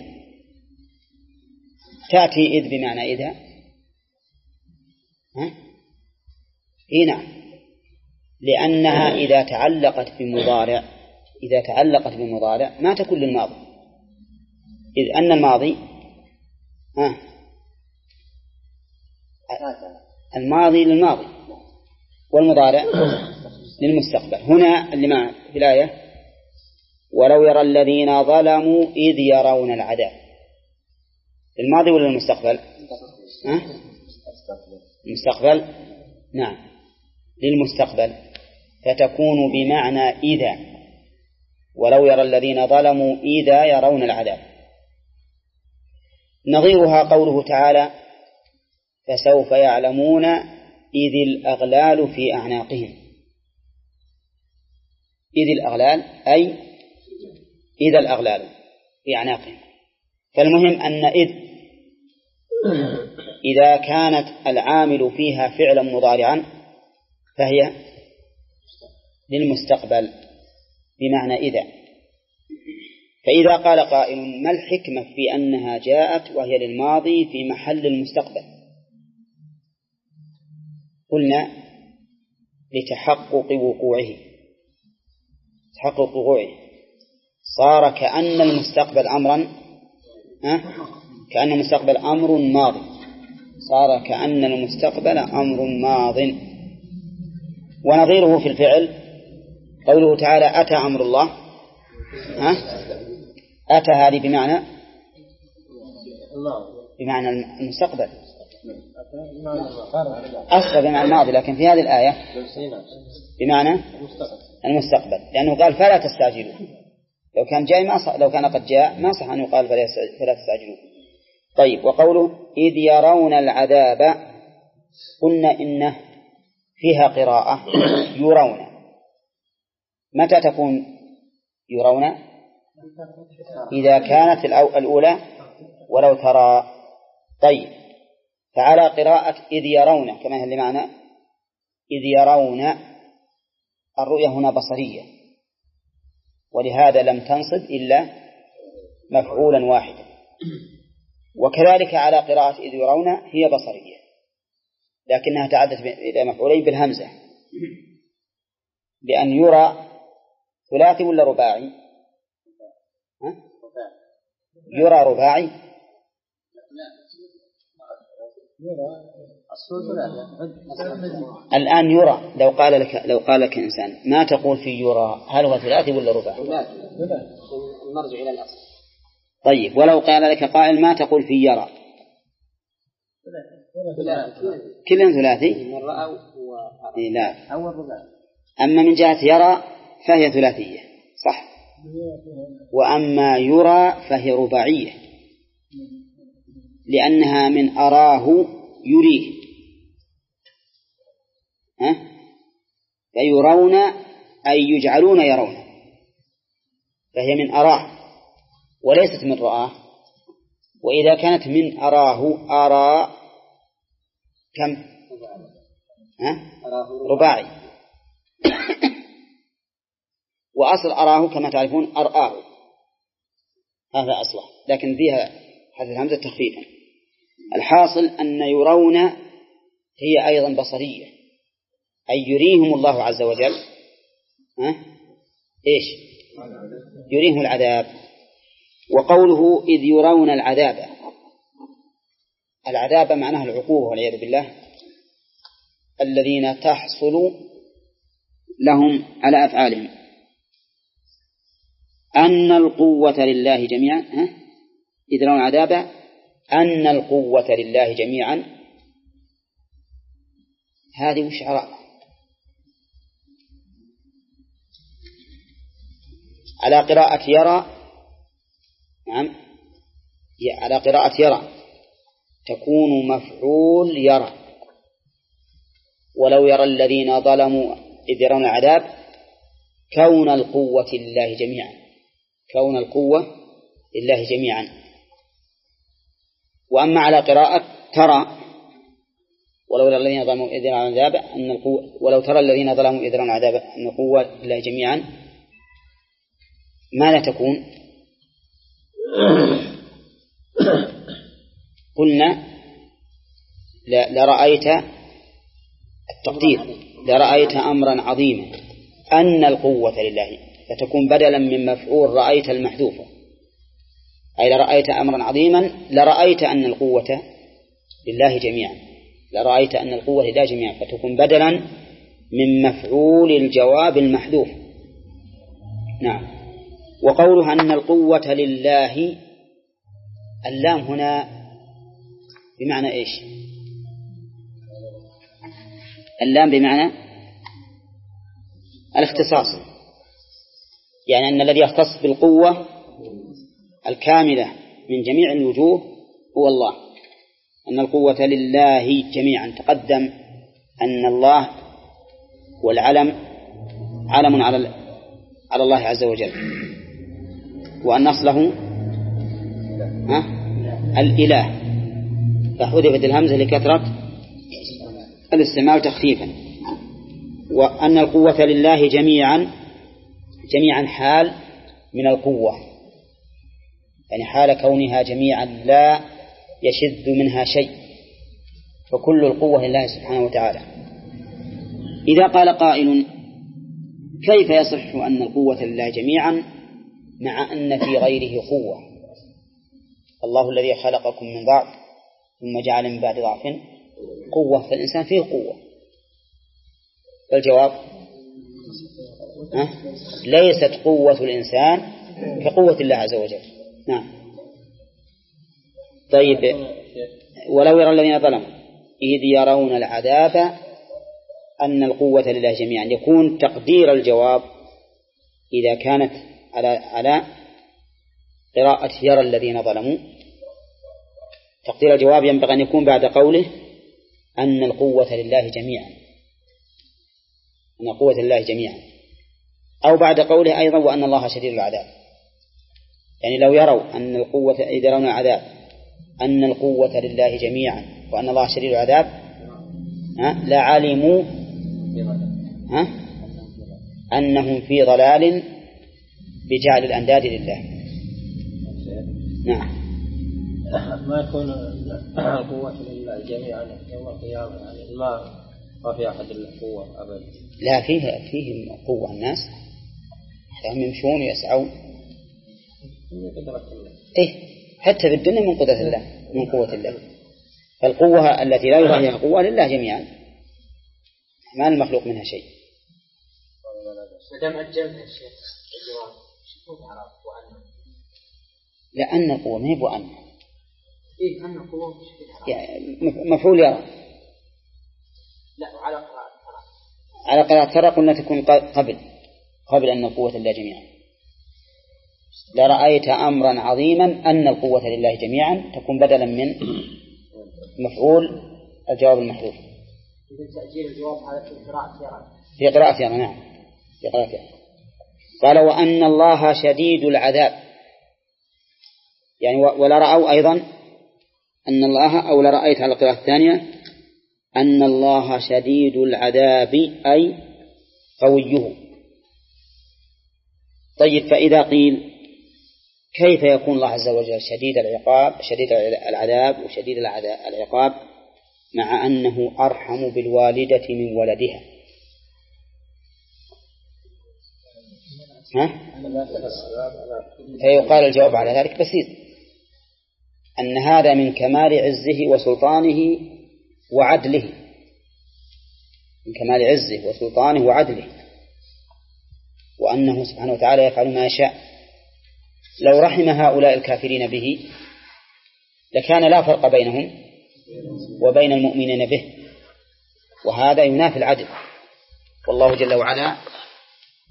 تأتي إذ بمعنى إذا، ها؟ إيه نعم، لأنها إذا تعلقت بمضارع، إذا تعلقت بمضارع ما تكون للماضي، إذ أن الماضي ها الماضي للماضي والمضارع للمستقبل. هنا اللي مع في الآية ولو يرى الذين ظلموا إذ يرون العذاب، الماضي ولا المستقبل؟ ها؟ المستقبل، نعم للمستقبل، فتكون بمعنى إذا، ولو يرى الذين ظلموا إذا يرون العذاب. نظيرها قوله تعالى فسوف يعلمون إذ الأغلال في أعناقهم، إذ الأغلال أي إذا الأغلال في أعناقهم. فالمهم أن إذ إذا كانت العامل فيها فعلا مضارعا فهي للمستقبل بمعنى إذا. فإذا قال قائل ما الحكمة في أنها جاءت وهي للماضي في محل المستقبل؟ قلنا لتحقق وقوعه، تحقق وقوعه، صار كأن المستقبل أمرا، ها؟ كأن المستقبل أمر ماضي، صار كأن المستقبل أمر ماض. ونظيره في الفعل قوله تعالى أتى أمر الله، ها؟ أتى هذه بمعنى بمعنى المستقبل، أصلا بمعنى الماضي، لكن في هذه الآية بمعنى المستقبل، لأنه قال فلا تستعجلوا. لو كان جاء ما صح، لو كان قد جاء ما صح أن يقال فلا تستعجلوا. طيب، وقوله إذ يرون العذاب، قلنا إنه فيها قراءة يرون. متى تكون يرون؟ إذا كانت الأولى ولو ترى. طيب، فعلى قراءة إذ يرون كما هي لمعنى إذ يرون، الرؤية هنا بصرية، ولهذا لم تنصب إلا مفعولا واحدا. وكذلك على قراءة إذ يرون هي بصرية، لكنها تعدت إلى مفعولين بالهمزة، لأن يرى ثلاثي ولا رباعي؟ ها؟ يرى رباعي. الآن يرى، لو قال لك لو قال لك إنسان ما تقول في يرى، هل هو ثلاثي ولا رباعي؟ نرجع إلى الأصل. طيب، ولو قال لك قائل ما تقول في يرى؟ كلهم ثلاثي. لا، أما من جهة يرى فهي ثلاثية صح، وأما يرى فهي رباعية، لأنها من أراه يريه، ها؟ فيرون أي يجعلون يرون، فهي من أراه وليست من رآه. وإذا كانت من أراه، أرى كم؟ ها؟ رباعي. وأصل أراه كما تعرفون أرآه، هذا أصله، لكن فيها حذف الهمزة تخفيفا. الحاصل أن يرون هي أيضا بصرية، أي يريهم الله عز وجل، ها؟ إيش؟ يريهم العذاب. وقوله إذ يرون العذاب، العذاب معناه العقوبة والعياذ بالله، الذين تحصل لهم على أفعالهم. أن القوة لله جميعا، ها؟ إذ يرون العذاب أن القوة لله جميعا، هذه وش عراء؟ على قراءة يرى، نعم على قراءة يرى تكون مفعول يرى. ولو يرى الذين ظلموا إذ يرون العذاب كون القوة لله جميعا، كون القوة لله جميعا. وأما على قراءة ترى ولو ترى الذين ظلموا إذ يرون العذاب أن القوة ولو ترى الذين ظلموا إذ يرون العذاب أن القوة لله جميعا، ماذا تكون؟ قلنا لرأيت التقدير لرأيت أمرا عظيما أن القوة لله، فتكون بدلا من مفعول رأيت المحذوفة، أي لرأيت أمرا عظيما لرأيت أن القوة لله جميعا، لرأيت أن القوة لله جميعا، فتكون بدلا من مفعول الجواب المحذوف. نعم. وقولها أن القوة لله، اللام هنا بمعنى إيش؟ اللام بمعنى الاختصاص، يعني أن الذي يختص بالقوة الكاملة من جميع الوجوه هو الله، أن القوة لله جميعا. تقدم أن الله والعلم علم على على الله عز وجل، وأن أصله الإله، فحذفت الهمزة لكثرة الاستعمال تخفيفا. وأن القوة لله جميعا، جميعا حال من القوة، يعني حال كونها جميعا لا يشذ منها شيء، فكل القوة لله سبحانه وتعالى. إذا قال قائل كيف يصح أن القوة لله جميعا مع أن في غيره قوة؟ الله الذي خلقكم من ضعف ثم جعل من بعد ضعف قوة، فالإنسان فيه قوة. فالجواب أه؟ ليست قوة الإنسان كقوة الله عز وجل. نعم. طيب، ولو يرى الذين ظلموا إذ يرون العذاب أن القوة لله جميعا، يكون تقدير الجواب إذا كانت على على قراءة يرى الذين ظلموا، تقدير الجواب ينبغي أن يكون بعد قوله أن القوة لله جميعا، أن القوة لله جميعا، أو بعد قوله أيضا وأن الله شديد العذاب. يعني لو يروا أن القوة إذا يرون العذاب أن القوة لله جميعا وأن الله شديد العذاب لعلموا أنهم في ضلال بجعل الأنداد لله. نعم. ما يكون القوة لله جميعا يوم القيامة، يعني ما ما في أحد القوة أبدا. لا، فيه فيه قوة الناس هم يمشون ويسعون. إيه، حتى في الدنيا من قدرة الله، من قوة الله. فالقوة التي لا يرى هي قوة لله جميعا، ما المخلوق منها شيء. مدام أجلنا الشيخ الجواب شو تعرف وأن لأن القوة ما هي بأن إيه أن القوة يعني مفعول يرى. لا، على قراءة على قراءة ترى قلنا تكون قبل قبل أن القوة لله جميعا. لرأيت أمرا عظيما أن القوة لله جميعا تكون بدلا من مفعول الجواب المحذوف. إذا تأجيل الجواب على قراءة يرى، في قراءة يرى. نعم، في قراءة يرى. قال وأن الله شديد العذاب، يعني ولا رأوا أيضا أن الله، أو لرأيت على القراءة الثانية أن الله شديد العذاب أي قويه. طيب، فإذا قيل كيف يكون الله عز وجل شديد العقاب شديد العذاب وشديد العقاب مع أنه أرحم بالوالدة من ولدها؟ ها؟ فيقال الجواب على ذلك بسيط، أن هذا من كمال عزه وسلطانه وعدله، من كمال عزه وسلطانه وعدله، وأنه سبحانه وتعالى يفعل ما يشاء. لو رحم هؤلاء الكافرين به لكان لا فرق بينهم وبين المؤمنين به، وهذا ينافي العدل. والله جل وعلا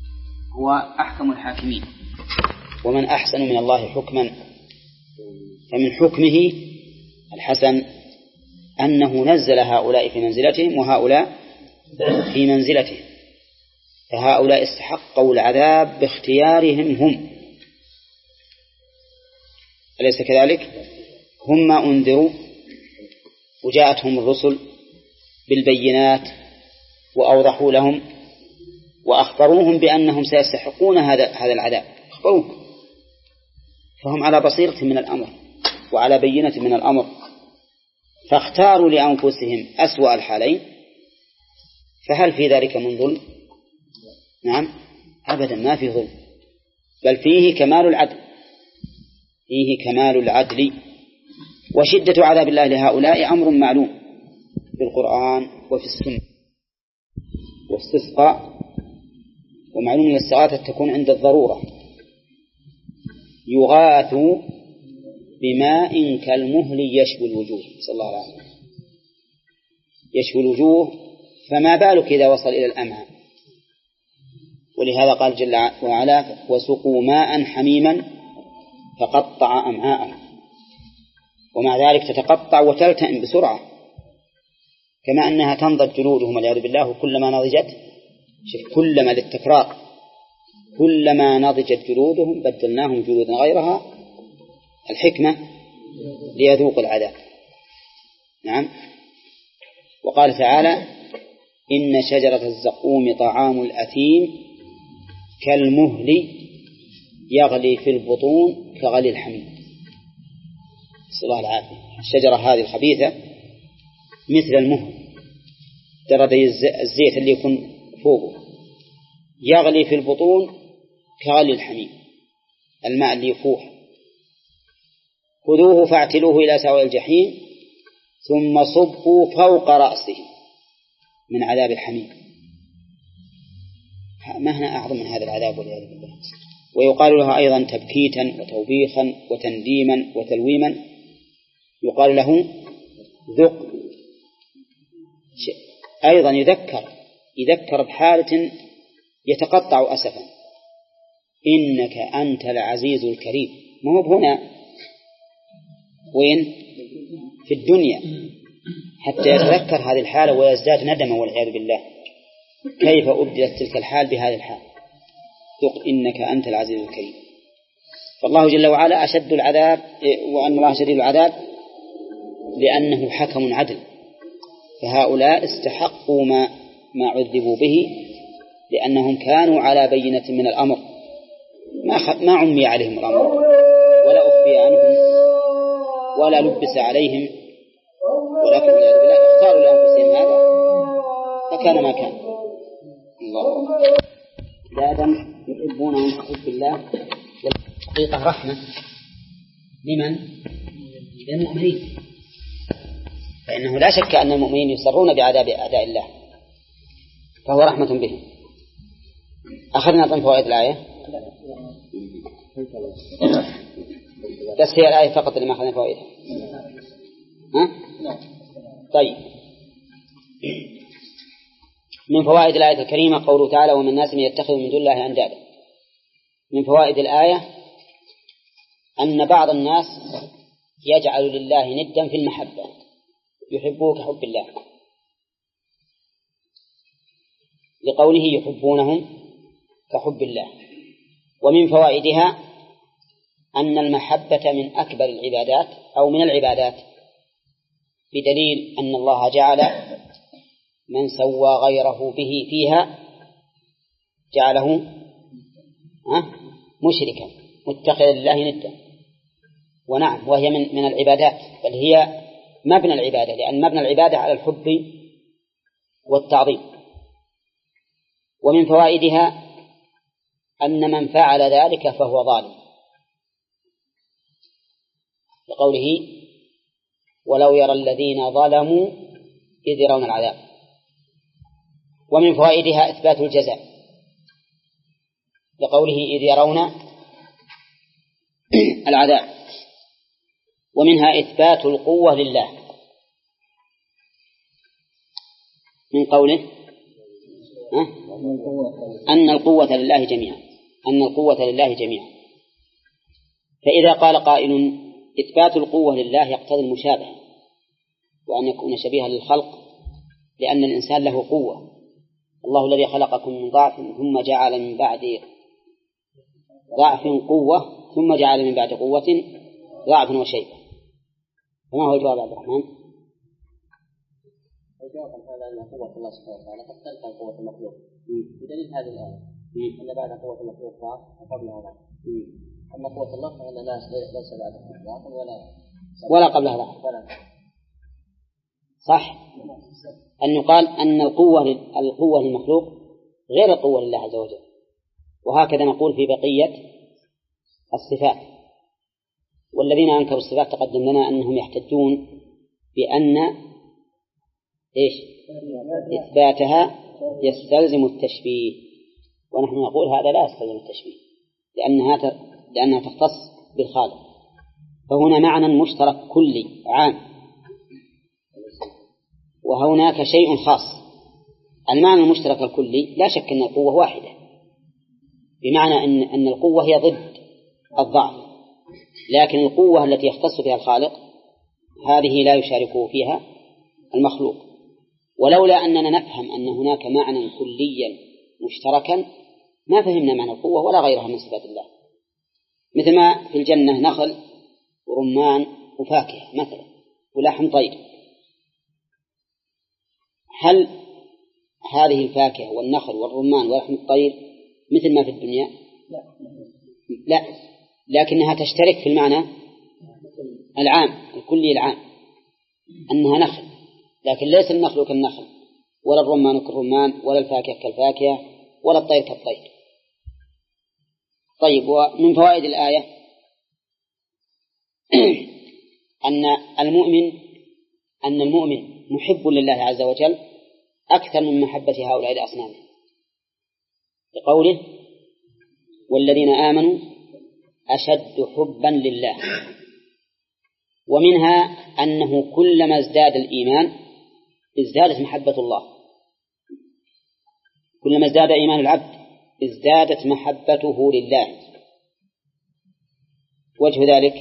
هو أحكم الحاكمين، ومن أحسن من الله حكما. فمن حكمه الحسن أنه نزل هؤلاء في منزلتهم وهؤلاء في منزلتهم، فهؤلاء استحقوا العذاب باختيارهم هم، أليس كذلك؟ هم ما أنذروا وجاءتهم الرسل بالبينات وأوضحوا لهم وأخبروهم بأنهم سيستحقون هذا هذا العذاب، أخبروهم، فهم على بصيرة من الأمر وعلى بينة من الأمر، فاختاروا لأنفسهم أسوأ الحالين، فهل في ذلك من ظلم؟ نعم أبدا ما في ظلم، بل فيه كمال العدل، فيه كمال العدل. وشدة عذاب الله لهؤلاء أمر معلوم في القرآن وفي السنة. واستسقاء ومعلوم الاستغاثة تكون عند الضرورة، يغاث بماء كالمهل يشوي الوجوه، صلى الله عليه وسلم، يشوي الوجوه، فما بالك إذا وصل إلى الأمعاء. ولهذا قال جل وعلا وسقوا ماء حميما فقطع أمعاءهم، ومع ذلك تتقطع وتلتئم بسرعة، كما أنها تنضج جلودهم والعياذ بالله، كلما نضجت، كلما للتكرار، كلما نضجت جلودهم بدلناهم جلودا غيرها، الحكمة ليذوقوا العذاب. نعم. وقال تعالى إن شجرة الزقوم طعام الأثيم كالمهل يغلي في البطون كغلي الحميم، نسأل الله العافية. الشجرة هذه الخبيثة مثل المهل، درجة الزيت اللي يكون فوقه، يغلي في البطون كغلي الحميم، الماء اللي يفوح. خذوه فاعتلوه إلى سواء الجحيم ثم صبوا فوق رأسه من عذاب الحميم. ما هنا أعظم من هذا العذاب والعياذ بالله. ويقال لها أيضا تبكيتا وتوبيخا وتنديما وتلويما، يقال له ذق، أيضا يذكر يذكر بحالة يتقطع أسفا، إنك أنت العزيز الكريم. ما هو هنا، وين؟ في الدنيا، حتى يتذكر هذه الحالة ويزداد ندما والعياذ بالله، كيف أبدلت تلك الحال بهذه الحال. ذق إنك أنت العزيز الكريم. فالله جل وعلا أشد العذاب، وأن الله شديد العذاب لأنه حكم عدل، فهؤلاء استحقوا ما ما عذبوا به لأنهم كانوا على بينة من الأمر، ما ما عمي عليهم الأمر ولا أخفي عنهم ولا لبس عليهم، ولكن والعياذ بالله اختاروا لأنفسهم هذا فكان ما كان. الله لا دم يحبونهم حب الله، والحقيقة رحمة لمن؟ للمؤمنين، فإنه لا شك أن المؤمنين يسرون بعذاب أعداء الله، فهو رحمة بهم. أخذنا طن فوائد الآية، بس هي الآية فقط اللي ما أخذنا فوائدها. ها؟ طيب، من فوائد الآية الكريمة قوله تعالى ومن الناس من يتخذ من دون الله أندادا. من فوائد الآية أن بعض الناس يجعل لله ندا في المحبة، يحبوه كحب الله، لقوله يحبونهم كحب الله. ومن فوائدها أن المحبة من أكبر العبادات أو من العبادات، بدليل أن الله جعل من سوى غيره به فيها جعله مشركا متخذا لله ندا. ونعم، وهي من من العبادات، بل هي مبنى العبادة، لأن مبنى العبادة على الحب والتعظيم. ومن فوائدها أن من فعل ذلك فهو ظالم، لقوله ولو يرى الذين ظلموا إذ يرون العذاب. ومن فوائدها إثبات الجزاء، لقوله إذ يرون العذاب. ومنها إثبات القوة لله، من قوله أن القوة لله جميعا، أن القوة لله جميعا. فإذا قال قائل إثبات القوة لله يقتضي المشابهة وأن يكون شبيها للخلق، لأن الإنسان له قوة. الله الذي خلقكم من ضعف ثم جعل من بعد ضعف قوة ثم جعل من بعد قوة ضعفا وشيبة. فما هو الجواب عبد الرحمن؟ الجواب عن هذا أن قوة الله سبحانه وتعالى تختلف عن قوة المخلوق بدليل هذه الآية أن بعد قوة المخلوق ضعف وقبلها ضعف. أما قوة الله فإن ليس بعد ضعف ولا ولا قبلها ضعف. صح أن يقال أن القوة القوة للمخلوق غير القوة لله عز وجل. وهكذا نقول في بقية الصفات. والذين أنكروا الصفات تقدم لنا أنهم يحتجون بأن إيش إثباتها يستلزم التشبيه، ونحن نقول هذا لا يستلزم التشبيه لأنها لأنها تختص بالخالق. فهنا معنى مشترك كلي عام، وهناك شيء خاص. المعنى المشترك الكلي لا شك أن القوة واحدة، بمعنى أن أن القوة هي ضد الضعف، لكن القوة التي يختص بها الخالق هذه لا يشاركه فيها المخلوق. ولولا أننا نفهم أن هناك معنى كليا مشتركا ما فهمنا معنى القوة ولا غيرها من صفات الله. مثل ما في الجنة نخل ورمان وفاكهة مثلا ولحم طير، هل هذه الفاكهة والنخل والرمان ولحم الطير مثل ما في الدنيا؟ لا، لكنها تشترك في المعنى العام الكلي العام أنها نخل، لكن ليس النخل كالنخل ولا الرمان كالرمان ولا الفاكهة كالفاكهة ولا الطير كالطير. طيب، ومن فوائد الآية أن المؤمن أن المؤمن محب لله عز وجل أكثر من محبة هؤلاء الأصنام، بقوله والذين آمنوا أشد حبا لله. ومنها أنه كلما ازداد الإيمان ازدادت محبة الله، كلما ازداد إيمان العبد ازدادت محبته لله. وجه ذلك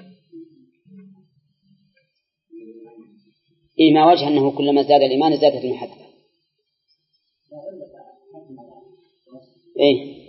إيه ما وجه أنه كلما ازداد الإيمان ازدادت المحبة؟ إيه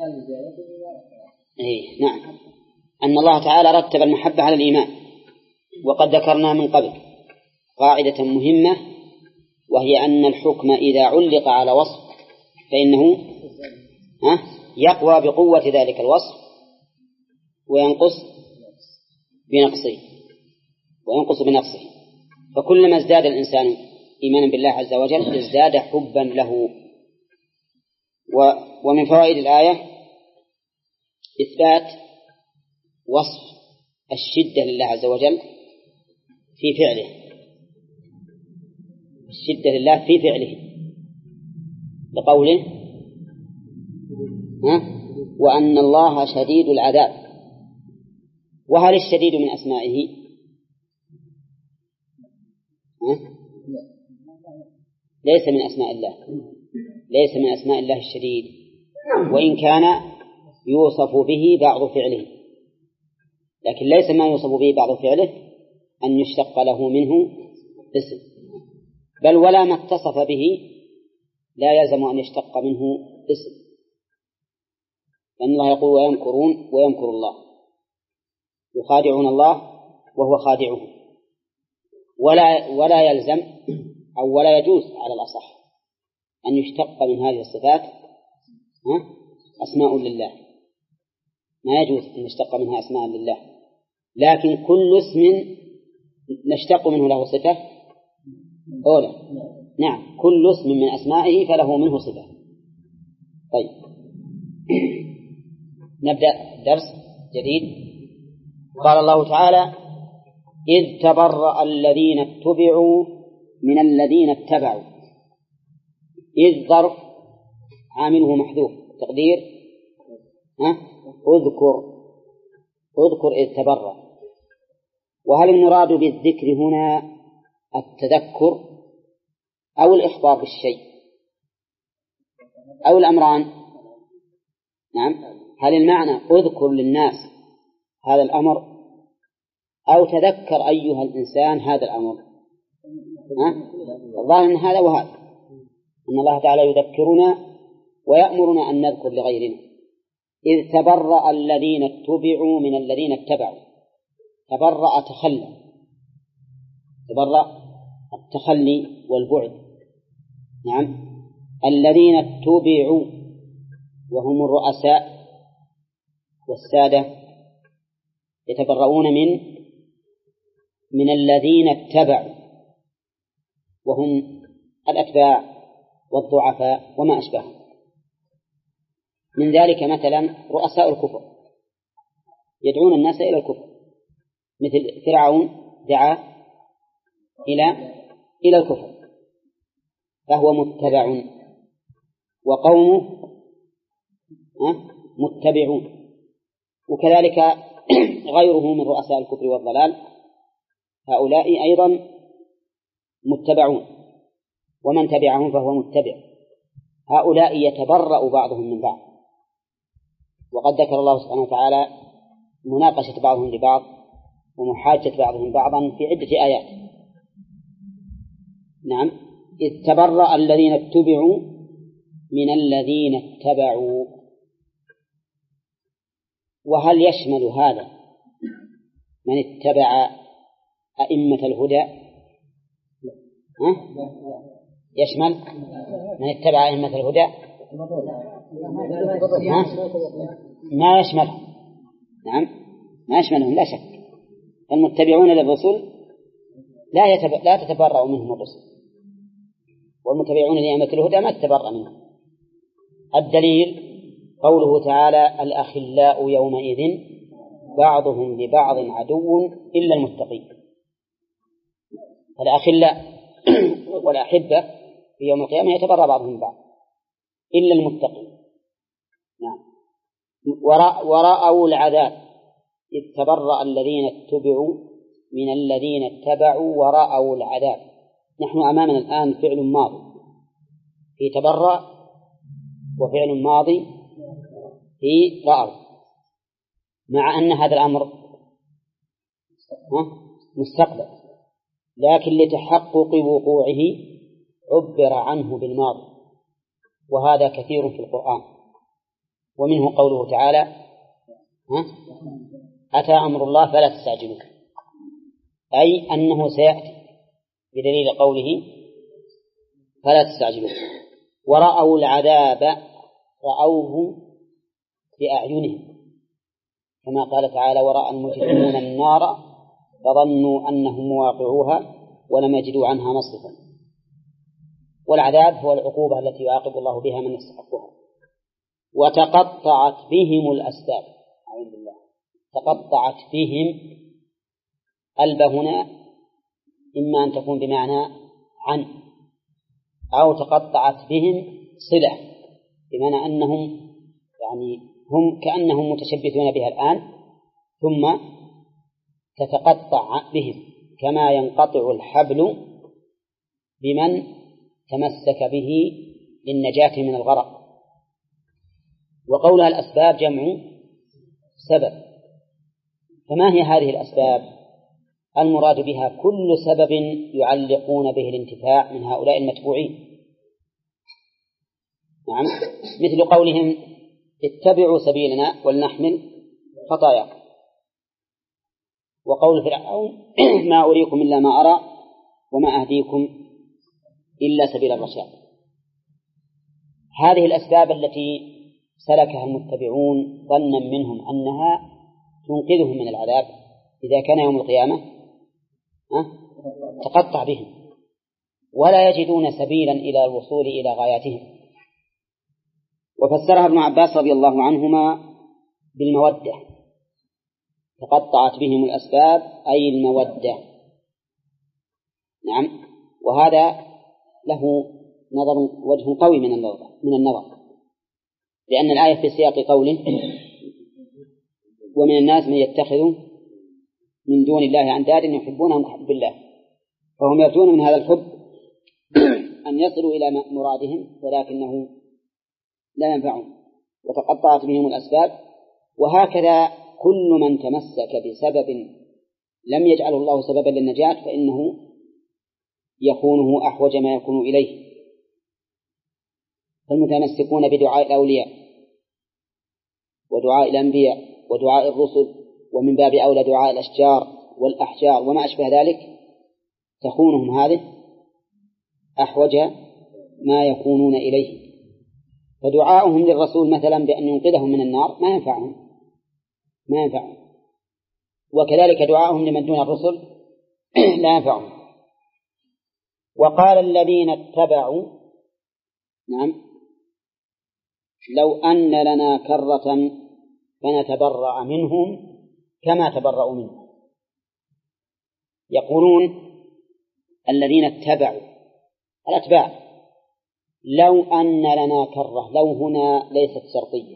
إيه نعم، أن الله تعالى رتب المحبة على الإيمان. وقد ذكرنا من قبل قاعدة مهمة، وهي أن الحكم إذا علق على وصف فإنه يقوى بقوة ذلك الوصف وينقص بنقصه وينقص بنقصه. فكلما ازداد الإنسان إيمانا بالله عز وجل ازداد حبا له. ومن فوائد الآية إثبات وصف الشدة لله عز وجل في فعله، الشدة لله في فعله بقوله ها وأن الله شديد العذاب. وهل الشديد من أسمائه؟ ها؟ ليس من أسماء الله، ليس من أسماء الله الشديد، وإن كان يوصف به بعض فعله، لكن ليس ما يوصف به بعض فعله أن يشتق له منه اسم، بل ولا ما اتصف به لا يلزم أن يشتق منه اسم، لأن الله يقول ويمكرون ويمكر الله، يخادعون الله وهو خادعهم. ولا ولا يلزم أو ولا يجوز على الأصح أن يشتق من هذه الصفات أسماء لله، ما يجوز أن يشتق منها أسماء لله، لكن كل اسم نشتق منه له صفة أولى. نعم، كل اسم من أسمائه فله منه صفة. طيب، نبدأ درس جديد. قال الله تعالى إذ تبرأ الذين اتبعوا من الذين اتبعوا. إذ ظرف عامله محذوف، تقدير ها اذكر اذكر إذ تبرأ. وهل المراد بالذكر هنا التذكر أو الإخبار بالشيء أو الأمران؟ نعم، هل المعنى اذكر للناس هذا الأمر أو تذكر أيها الإنسان هذا الأمر. الظاهر أن هذا وهذا، أن الله تعالى يذكرنا ويأمرنا أن نذكر لغيرنا. إذ تبرأ الذين اتبعوا من الذين اتبعوا. تبرأ تخلى، تبرأ التخلي والبعد. نعم. الذين اتبعوا وهم الرؤساء والسادة يتبرؤون من من الذين اتبعوا وهم الأتباع والضعفاء وما أشبههم. من ذلك مثلا رؤساء الكفر يدعون الناس إلى الكفر، مثل فرعون دعا إلى إلى الكفر فهو متبع، وقومه متبعون. وكذلك غيره من رؤساء الكفر والضلال هؤلاء أيضا متبعون، ومن تبعهم فهو متبع. هؤلاء يتبرأ بعضهم من بعض، وقد ذكر الله سبحانه وتعالى مناقشة بعضهم لبعض ومحاجة بعضهم بعضا في عدة آيات. نعم. إذ تبرأ الذين اتبعوا من الذين اتبعوا. وهل يشمل هذا من اتبع أئمة الهدى؟ ها؟ يشمل من اتبع أئمة الهدى؟ ها؟ ما يشملهم. نعم ما يشملهم لا شك. المتبعون للرسل لا يتب... لا تتبرأ منهم الرسل، والمتبعون لأئمة الهدى ما تتبرأ منهم. الدليل قوله تعالى الأخلاء يومئذ بعضهم لبعض عدو إلا المتقين. الأخلاء والأحبة في يوم القيامة يتبرأ بعضهم من بعض إلا المتقين. نعم. ورأوا العذاب إذ تبرأ الذين اتبعوا من الذين اتبعوا ورأوا العذاب. نحن أمامنا الآن فعل ماضي في تبرأ وفعل ماضي في رأوا، مع أن هذا الأمر مستقبل، لكن لتحقق وقوعه عبر عنه بالماضي، وهذا كثير في القرآن. ومنه قوله تعالى أتى أمر الله فلا تستعجلوه، أي أنه سيأتي، بدليل قوله فلا تستعجلوه. ورأوا العذاب رأوه بأعينهم، كما قال تعالى ورأى المجرمون النار فظنوا أنهم واقعوها ولم يجدوا عنها مصرفا. والعذاب هو العقوبة التي يعاقب الله بها من يستحقها. وتقطعت بهم الأسباب. أعوذ بالله. تقطعت بهم، الب هنا إما أن تكون بمعنى عن، أو تقطعت بهم صلة بمعنى أنهم يعني هم كأنهم متشبثون بها الآن، ثم تتقطع بهم كما ينقطع الحبل بمن تمسك به للنجاة من الغرق. وقولها الأسباب جمع سبب. فما هي هذه الأسباب؟ المراد بها كل سبب يعلقون به الانتفاع من هؤلاء المتبوعين. نعم. مثل قولهم اتبعوا سبيلنا ولنحمل خطاياكم، وقول فرعون ما أريكم إلا ما أرى وما أهديكم إلا سبيل الرشاد. هذه الأسباب التي سلكها المتبعون ظنا منهم أنها تنقذهم من العذاب إذا كان يوم القيامة تقطع بهم ولا يجدون سبيلا إلى الوصول إلى غاياتهم. وفسرها ابن عباس رضي الله عنهما بالمودة. تقطعت بهم الأسباب أي المودة. نعم. وهذا له نظر وجه قوي من النظر من النظر لأن الآية في سياق قوله ومن الناس من يتخذ من دون الله أندادا يحبونهم كحب الله، فهم يرجون من هذا الحب أن يصلوا إلى مرادهم ولكنه لا ينفعهم. وتقطعت بهم الأسباب. وهكذا كل من تمسك بسبب لم يجعله الله سببا للنجاة فإنه يكونه أحوج ما يكون إليه. فالمتمسكون بدعاء الأولياء ودعاء الأنبياء ودعاء الرسل ومن باب أولى دعاء الأشجار والأحجار وما أشبه ذلك تخونهم هذه أحوج ما يكونون إليه. فدعاؤهم للرسول مثلا بأن ينقذهم من النار ما ينفعهم ما ينفعهم وكذلك دعاؤهم لمن دون الرسل لا ينفعهم. وقال الذين اتبعوا نعم لو أن لنا كرة فنتبرأ منهم كما تبرأوا منهم. يقولون الذين اتبعوا الأتباع لو أن لنا كرة، لو هنا ليست شرطية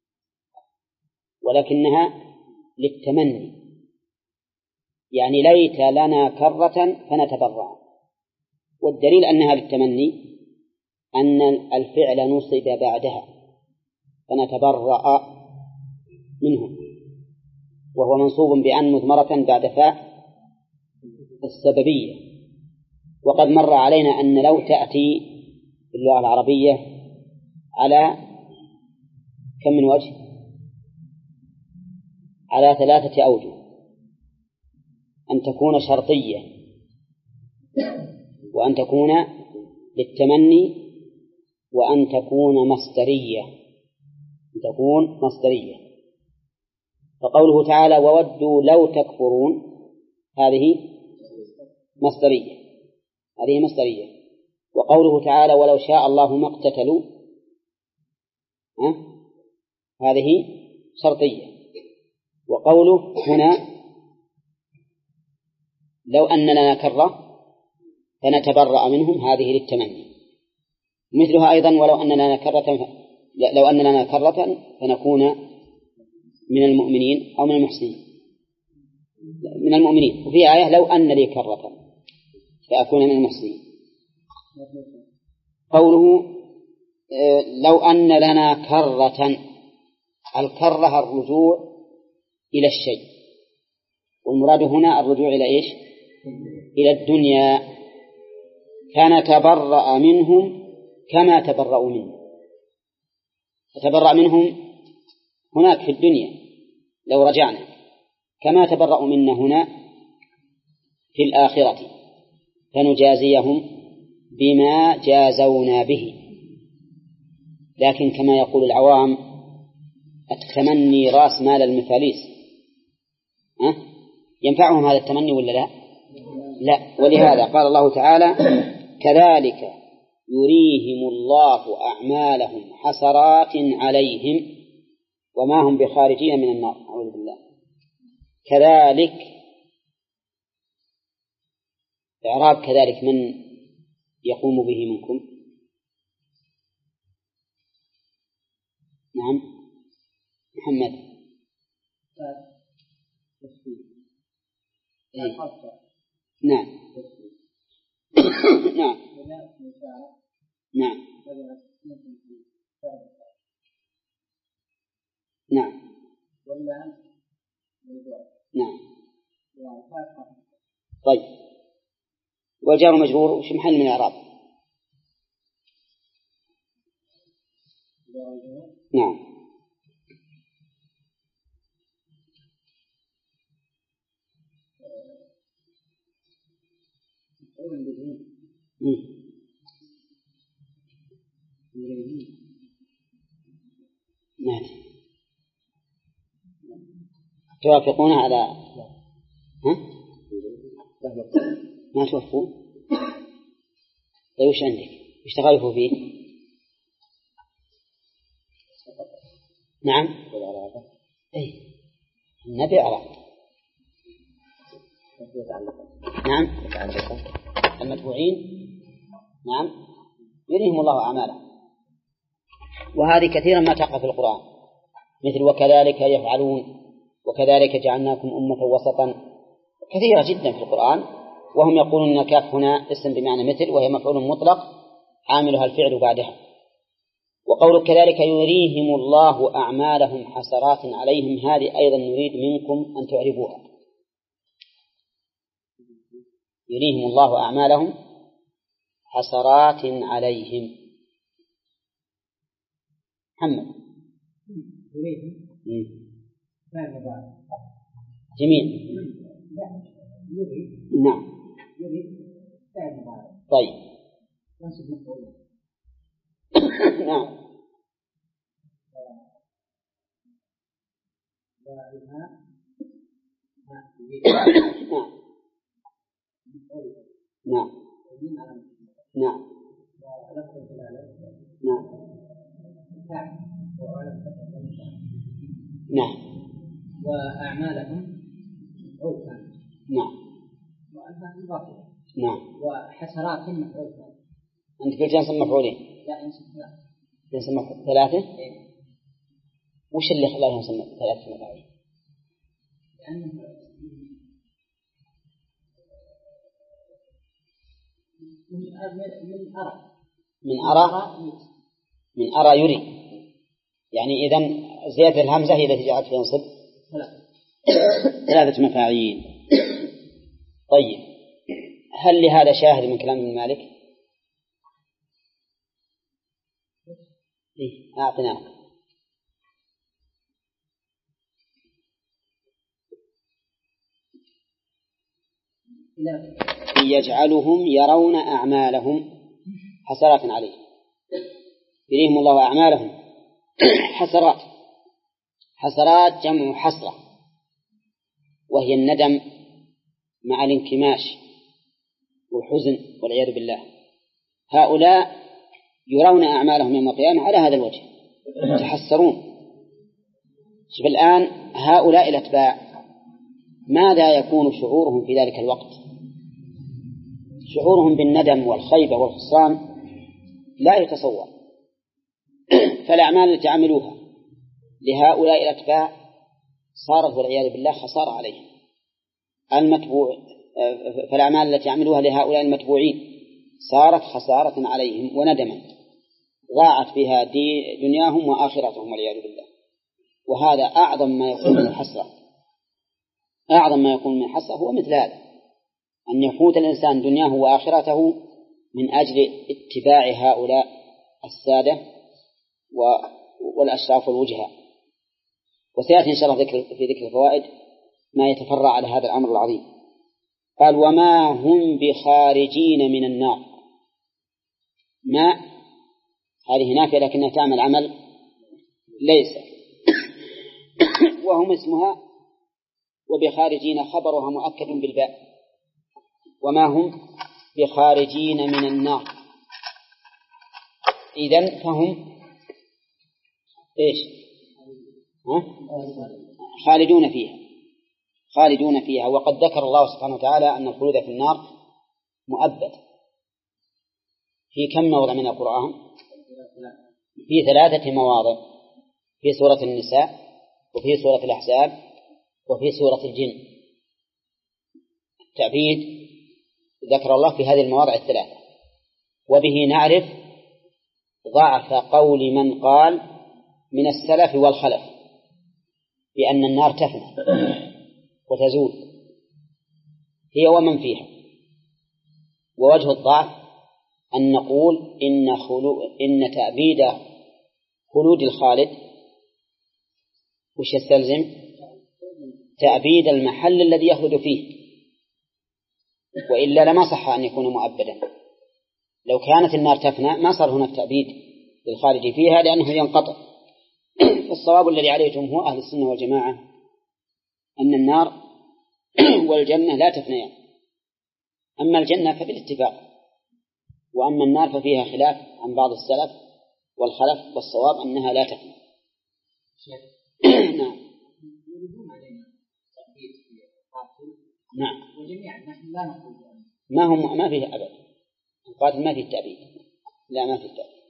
ولكنها للتمني، يعني ليت لنا كرة فنتبرأ، والدليل أنها للتمني أن الفعل نصب بعدها فنتبرأ منهم وهو منصوب بأن مضمرة بعد فاء السببية. وقد مر علينا أن لو تأتي في اللغة العربية على كم من وجه؟ على ثلاثة أوجه: أن تكون شرطية، وأن تكون للتمني، وأن تكون مصدرية أن تكون مصدرية. فقوله تعالى وودوا لو تكفرون هذه مصدرية هذه مصدرية وقوله تعالى ولو شاء الله ما اقتتلوا أه؟ هذه شرطية. وقوله هنا لو أن لنا كرة فنتبرأ منهم هذه للتمني. مثلها أيضا ولو أن لنا كرة لو أن لنا كرة فنكون من المؤمنين أو من المحسنين من المؤمنين. وفي آية لو أن لي كرة فأكون من المحسنين. قوله لو أن لنا كرة، الكرة الرجوع إلى الشيء، والمراد هنا الرجوع إلى إيش؟ إلى الدنيا. كان تبرأ منهم كما تبرأوا منه، تبرأ منهم هناك في الدنيا لو رجعنا، كما تبرأوا منا هنا في الآخرة فنجازيهم بما جازونا به. لكن كما يقول العوام التمني رأس مال المفاليس، أه؟ ينفعهم هذا التمني ولا لا؟ لا. ولهذا قال الله تعالى كذلك يريهم الله أعمالهم حسرات عليهم وما هم بخارجين من النار. أعوذ بالله. كذلك إعراب كذلك من يقوم به منكم؟ نعم محمد. إيه؟ نعم نعم نعم نعم نعم. طيب والجار مجرور وش محل من الإعراب؟ نعم نعم. توافقون على ها؟ ما توافقون؟ طيب وش عندك؟ وش تخالفوا فيه؟ نعم اي النبي أعرف. نعم المتبوعين نعم يريهم الله أعمالهم، وهذه كثيرا ما تقع في القرآن، مثل وكذلك يفعلون وكذلك جعلناكم أمة وسطا، كثيرة جدا في القرآن. وهم يقولون أن كاف هنا اسم بمعنى مثل وهي مفعول مطلق عاملها الفعل بعدها. وقول كذلك يريهم الله أعمالهم حسرات عليهم هذه أيضا نريد منكم أن تعرفوها. يريهم الله أعمالهم حسرات عليهم. محمد يريهم جميل. نعم. طيب. نعم. نعم. نعم. نعم. نعم. وأعمالهم عوفا. نعم. وأنها باطلة. نعم. وحسرات مفعولة. أنت في جنس مفعولين؟ لا ينسب ثلاثة. جنس مفعول ثلاثة؟ إيه. وش اللي خلاهم يسمى ثلاثة مفاعيل؟ لأنه من أرى. من أرى. من أرى يري. يعني إذن زيادة الهمزة هي التي جعلت ينصب ثلاثة مفاعيل. طيب، هل لهذا شاهد من كلام ابن مالك؟ إيه، أعطناك. يجعلهم يرون أعمالهم حسرات عليه. يريهم الله أعمالهم حسرات. حسرات جمع حسرة، وهي الندم مع الانكماش والحزن والعياذ بالله. هؤلاء يرون أعمالهم يوم القيامة على هذا الوجه، يتحسرون. شوف الآن هؤلاء الأتباع ماذا يكون شعورهم في ذلك الوقت؟ شعورهم بالندم والخيبة والخسران لا يتصور. فالأعمال التي عملوها لهؤلاء الأتباع صارت والعياذ بالله خسارة عليهم. المتبوع فالأعمال التي عملوها لهؤلاء المتبوعين صارت خسارة عليهم وندما، ضاعت بها دنياهم وآخرتهم والعياذ بالله. وهذا أعظم ما يكون من الحسرة. أعظم ما يكون من الحسرة هو مثل هذا، أن يفوت الإنسان دنياه وآخرته من أجل اتباع هؤلاء السادة والأشراف والوجهاء. وسيأتي إن شاء الله في ذكر الفوائد ما يتفرع على هذا الأمر العظيم. قال وما هم بخارجين من النار. ما هذه نافية لكنها تعمل عمل ليس. وهم اسمها، وبخارجين خبرها مؤكد بالباء. وما هم بخارجين من النار، إذن فهم إيش؟ ها؟ خالدون فيها. خالدون فيها. وقد ذكر الله سبحانه وتعالى أن الخلود في النار مؤبد في كم موضع من القرآن؟ في ثلاثة مواضع، في سورة النساء، وفي سورة الأحزاب، وفي سورة الجن. التعبيد ذكر الله في هذه المواضع الثلاثة. وبه نعرف ضعف قول من قال من السلف والخلف بأن النار تفنى وتزول هي ومن فيها. ووجه الضعف أن نقول إن, خلو إن تأبيد خلود الخالد وش يستلزم؟ تأبيد المحل الذي يخلد فيه، وإلا لما صح أن يكون مؤبدا. لو كانت النار تفنى ما صار هناك تأبيد للخالد فيها لأنه ينقطع. فالصواب الذي عليه جمهور أهل السنة والجماعة أن النار والجنة لا تفنيان. أما الجنة فبالاتفاق، وأما النار ففيها خلاف عن بعض السلف والخلف، والصواب أنها لا تفنى. نعم. نعم. وجميعا نحن لا نقول ما هم ما فيه أبدا. القاتل ما فيه التأبيد، لا ما فيه التأبيد.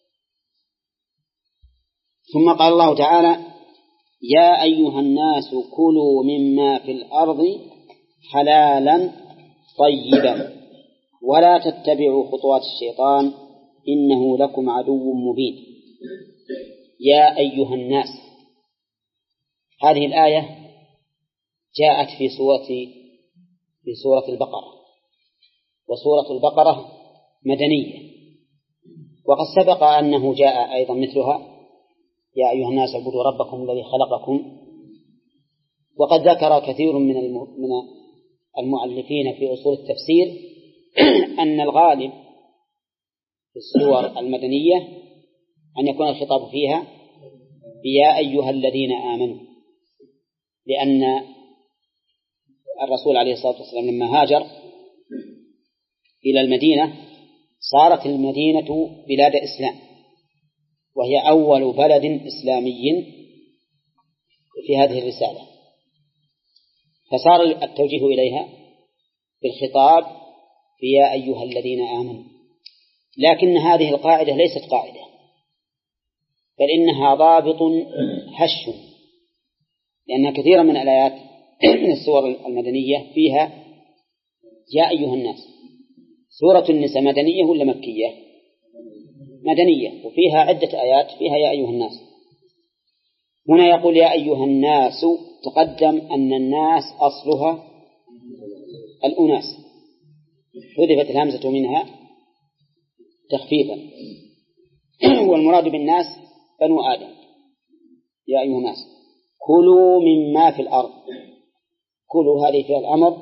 ثم قال الله تعالى يا أيها الناس كلوا مما في الأرض حلالا طيبا ولا تتبعوا خطوات الشيطان إنه لكم عدو مبين. يا أيها الناس، هذه الآية جاءت في سورة في سورة البقرة، وسورة البقرة مدنية. وقد سبق أنه جاء أيضا مثلها يا أيها الناس اعبدوا ربكم الذي خلقكم. وقد ذكر كثير من المؤلفين في أصول التفسير أن الغالب في السور المدنية أن يكون الخطاب فيها يا أيها الذين آمنوا، لأن الرسول عليه الصلاة والسلام لما هاجر إلى المدينة صارت المدينة بلاد إسلام، وهي أول بلد إسلامي في هذه الرسالة، فصار التوجيه إليها بالخطاب يا أيها الذين آمنوا. لكن هذه القاعدة ليست قاعدة، بل إنها ضابط هش، لأن كثيرا من الآيات من السور المدنية فيها يا أيها الناس. سورة النساء مدنية ولا مكية؟ مدنية، وفيها عدة آيات فيها يا أيها الناس. هنا يقول يا أيها الناس، تقدم أن الناس أصلها الأناس، حذفت الهمزة منها تخفيفا، والمراد بالناس بنو آدم. يا أيها الناس كلوا مما في الأرض، كلوا هذه فيها الأمر،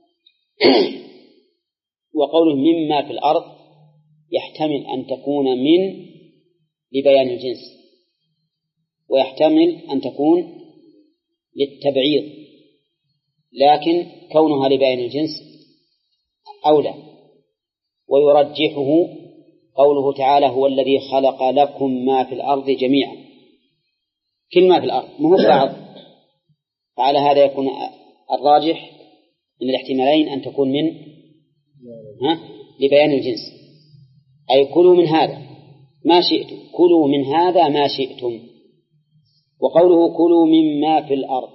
وقوله مما في الأرض يحتمل أن تكون من لبيان الجنس، ويحتمل أن تكون للتبعيض، لكن كونها لبيان الجنس أولى. ويرجحه قوله تعالى هو الذي خلق لكم ما في الأرض جميعا، كل ما في الأرض مو بعض. فعلى هذا يكون الراجح من الاحتمالين أن تكون من ها لبيان الجنس، أي كلوا من هذا ما شئتم، كلوا من هذا ما شئتم. وقوله كلوا مما في الأرض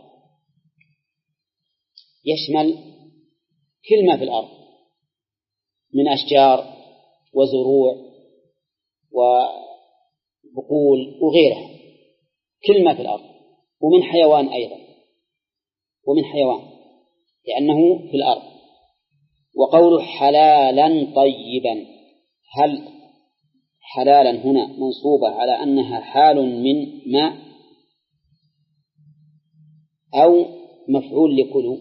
يشمل كل ما في الأرض من أشجار وزروع وبقول وغيرها، كل ما في الأرض، ومن حيوان أيضا، ومن حيوان لأنه في الأرض. وقوله حلالا طيبا، هل حلالا هنا منصوبة على أنها حال من ماء أو مفعول لكلوا؟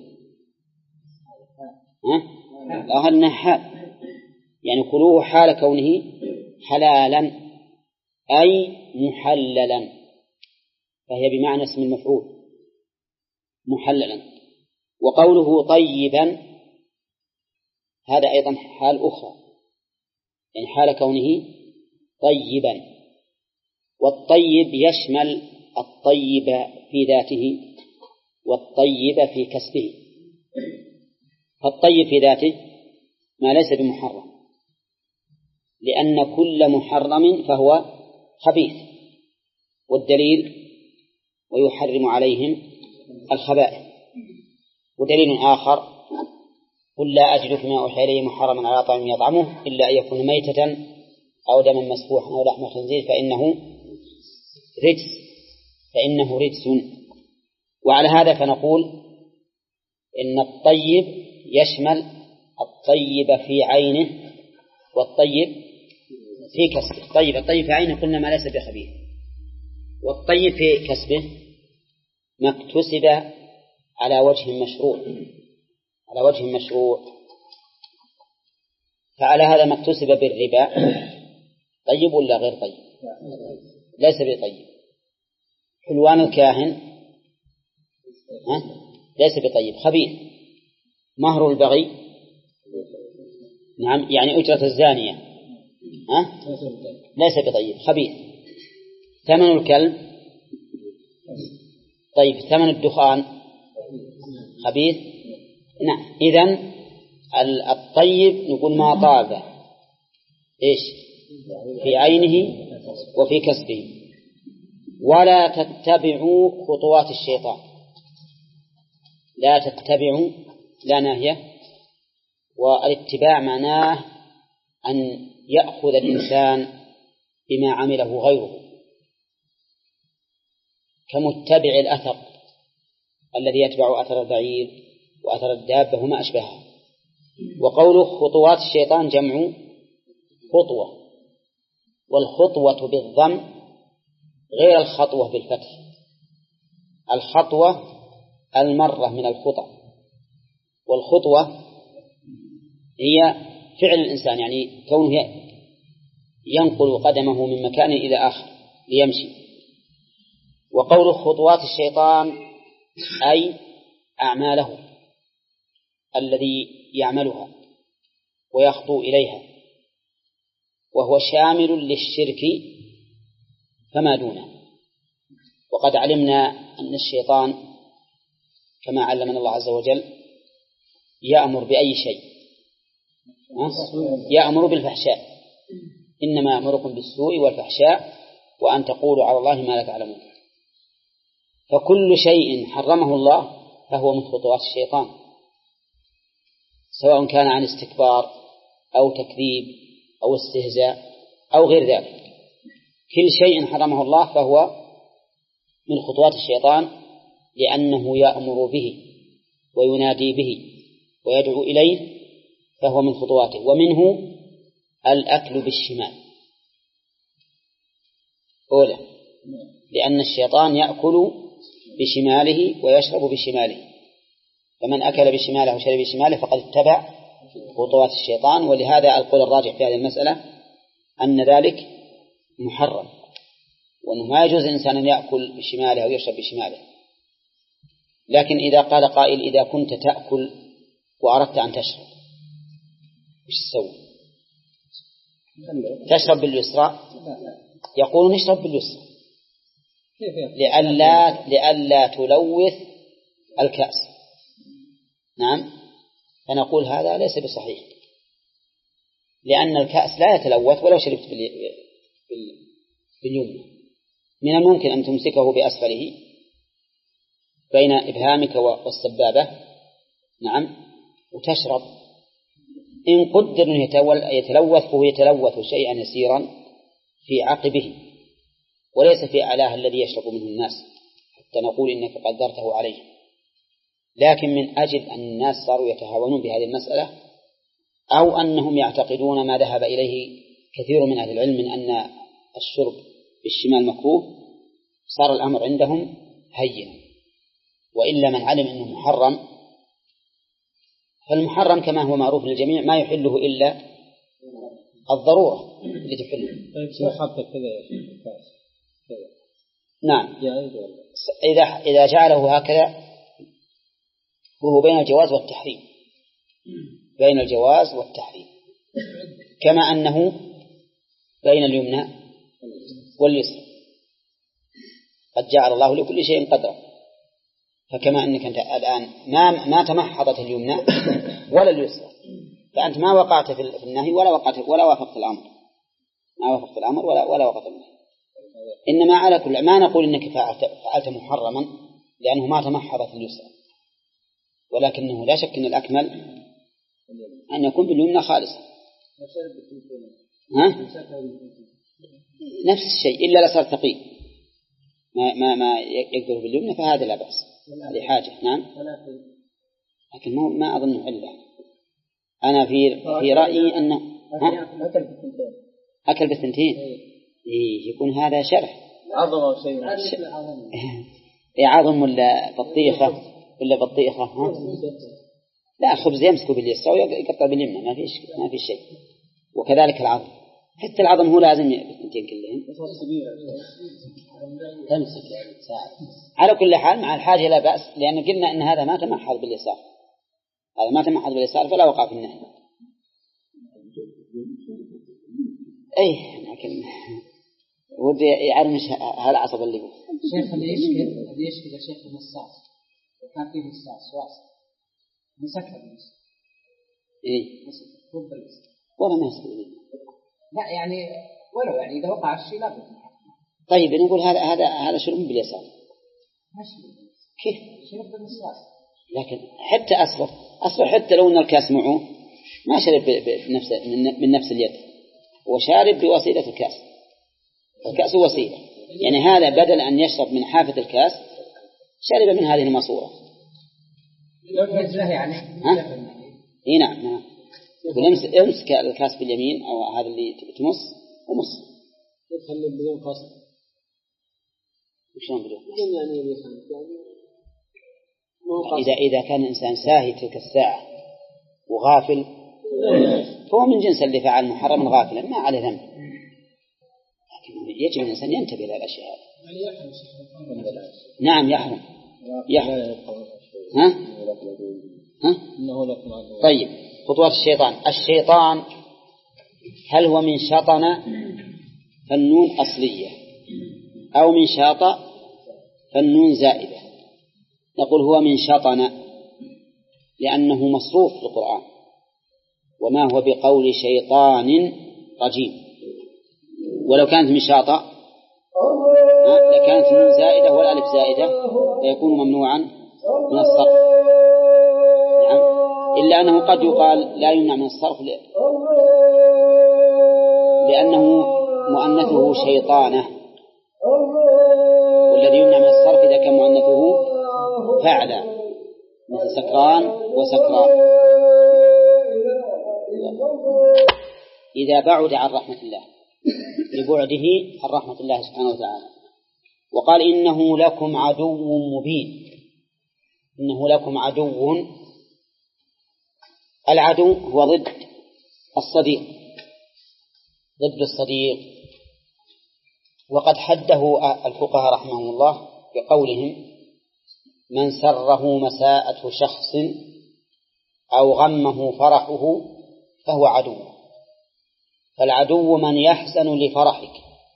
ها؟ أنها حال، يعني كلوه حال كونه حلالا أي محللا، فهي بمعنى اسم المفعول محللا. وقوله طيبا هذا أيضا حال أخرى، يعني حال كونه طيبا. والطيب يشمل الطيب في ذاته والطيب في كسبه. فالطيب في ذاته ما ليس بمحرم، لأن كل محرم فهو خبيث، والدليل ويحرم عليهم الخبائث. ودليل آخر قل لا أجد فيما أوحي إلي محرما على طعام يطعمه إلا أن يكون ميتة أو دما مسفوحا أو لحم خنزير فإنه رجس فإنه رجس. وعلى هذا فنقول إن الطيب يشمل الطيب في عينه والطيب في كسبه. طيب الطيب في عينه قلنا ما ليس بخبيث، والطيب في كسبه ما اكتسب على وجه مشروع، على وجه مشروع. فعلى هذا ما اكتسب بالربا طيب ولا غير طيب؟ ليس بطيب. حلوان الكاهن ها؟ ليس بطيب، خبيث. مهر البغي نعم يعني أجرة الزانية ها؟ ليس بطيب، خبيث. ثمن الكلب طيب، ثمن الدخان خبيث. نعم، إذن الطيب نقول ما طاب إيش في عينه وفي كسبه. ولا تتبعوا خطوات الشيطان، لا تتبعوا لا ناهية، والاتباع معناه أن يأخذ الإنسان بما عمله غيره، كمتبع الأثر الذي يتبع أثر البعير وأثر الدابة وما أشبهها. وقوله خطوات الشيطان جمع خطوة، والخطوة بالضم غير الخطوة بالفتح. الخطوة المرة من الخطى، والخطوة هي فعل الإنسان، يعني كونه ينقل قدمه من مكان إلى آخر ليمشي. وقول خطوات الشيطان أي أعماله الذي يعملها ويخطو إليها، وهو شامل للشرك فما دونه. وقد علمنا أن الشيطان كما علمنا الله عز وجل يأمر بأي شيء، يأمر بالفحشاء، إنما أمركم بالسوء والفحشاء وأن تقولوا على الله ما لا تعلمون. فكل شيء حرمه الله فهو من خطوات الشيطان، سواء كان عن استكبار أو تكذيب أو استهزاء أو غير ذلك. كل شيء حرمه الله فهو من خطوات الشيطان، لأنه يأمر به وينادي به ويدعو إليه، فهو من خطواته. ومنه الأكل بالشمال أولا، لأن الشيطان يأكل بشماله ويشرب بشماله، فمن أكل بشماله وشرب بشماله فقد اتبع خطوات الشيطان. ولهذا القول الراجح في هذه المسألة أن ذلك محرم، وأنه ما يجوز الإنسان أن يأكل بشماله أو يشرب بشماله. لكن إذا قال قائل إذا كنت تأكل وأردت أن تشرب إيش تسوي؟ تشرب باليسرى؟ يقول نشرب باليسرى لئلا لئلا تلوث الكأس. نعم، فنقول هذا ليس بصحيح، لأن الكأس لا يتلوث ولو شربت باليمنى. من الممكن أن تمسكه بأسفله بين إبهامك والسبابة، نعم، وتشرب. إن قدر أن يتلوث فهو يتلوث شيئا يسيرا في عقبه وليس في أعلاه الذي يشرب منه الناس حتى نقول إنك قدرته عليه. لكن من أجل أن الناس صاروا يتهاونون بهذه المسألة، أو أنهم يعتقدون ما ذهب إليه كثير من أهل العلم من أن الشرب بالشمال مكروه، صار الأمر عندهم هينا. وإلا من علم أنه محرم، فالمحرم كما هو معروف للجميع ما يحله إلا الضرورة اللي تحله. نعم، إذا إذا جعله هكذا وهو بين الجواز والتحريم، بين الجواز والتحريم، كما أنه بين اليمنى واليسرى. قد جعل الله لكل شيء قدرا، فكما أنك أنت الآن ما ما تمحضت اليمنى ولا اليسرى، فأنت ما وقعت في النهي ولا وقعت ولا وافقت الأمر، ما وافقت الأمر ولا ولا وقعت النهي. إنما على كل ما نقول إنك فعلت محرما لأنه ما تمحضت اليسرى، ولكنه لا شك أن الأكمل أن يكون باليمنى خالصا. ها؟ نفس الشيء إلا لا صار ثقيل ما ما ما يقدر باليمنى فهذا لا بأس، هذه حاجة. نعم، لكن ما ما أظن إلا أنا في في رأيي أنه أكل بالثنتين إيه يكون هذا شرح عظم أو شيء إيه عظم ولا بطيخة ولا بطيخة ها؟ لا، خبز يمسك باليسرى ويقطع باليمنى ما فيش ما في شيء. وكذلك العظم، حتى العظم هو لازم بالثنتين كلهم تمسك يعني تساعد. على كل حال مع الحاجة لا بأس، لأن قلنا أن هذا ما تمحض باليسار، هذا ما تمحض باليسار فلا وقع في النهي. أي لكن ودي يعلم هالعصب اللي هو شيخ اللي يشكل اللي يشكل يا شيخ المصاص وكان فيه مصاص واسع مسكر المصاص إيه مسكر رب المصاص ولا ما يسوي. لا يعني ولو يعني إذا وقع الشيء لا بد. طيب نقول هذا هذا هذا شرب باليسار ماشي كيف شرب بالمصاص، لكن حتى أصبر أصبر حتى لو أن الكاس معه ما شرب بنفس من نفس اليد، وشارب بوسيلة الكاس. الكاس وسيلة، يعني هذا بدل أن يشرب من حافة الكاس شرب من هذه الماسورة. يعني ها؟ إيه نعم نعم. امسك امسك الكاس باليمين أو هذا اللي تمص ومص. يخلي بدون قصد. وشلون بدون؟ بدون يعني يخلي يعني. إذا إذا كان الإنسان ساهي تلك الساعة وغافل فهو من جنس اللي فعل محرم غافلا ما عليه ذنب، لكن يجب الإنسان ينتبه إلى الأشياء هذه. نعم يحرم يحرم. ها؟ ها؟ طيب خطوات الشيطان. الشيطان هل هو من شطن فالنون أصلية أو من شاط فالنون زائدة؟ نقول هو من شطن لأنه مصروف في القرآن، وما هو بقول شيطان رجيم. ولو كانت من شاط لكانت النون زائدة والألف زائدة فيكون ممنوعا من الصرف. نعم. إلا أنه قد يقال لا يمنع من الصرف لأنه مؤنثه شيطانة، والذي يمنع من الصرف إذا كان مؤنثه فعلا مثل سكران وسكران إذا بعد عن رحمة الله لبعده عن رحمة الله سبحانه وتعالى. وقال إنه لكم عدو مبين. إنه لكم عدو. العدو هو ضد الصديق، ضد الصديق. وقد حده الفقهاء رحمهم الله بقولهم من سره مساءة شخص أو غمه فرحه فهو عدو. فالعدو من يحزن لفرحك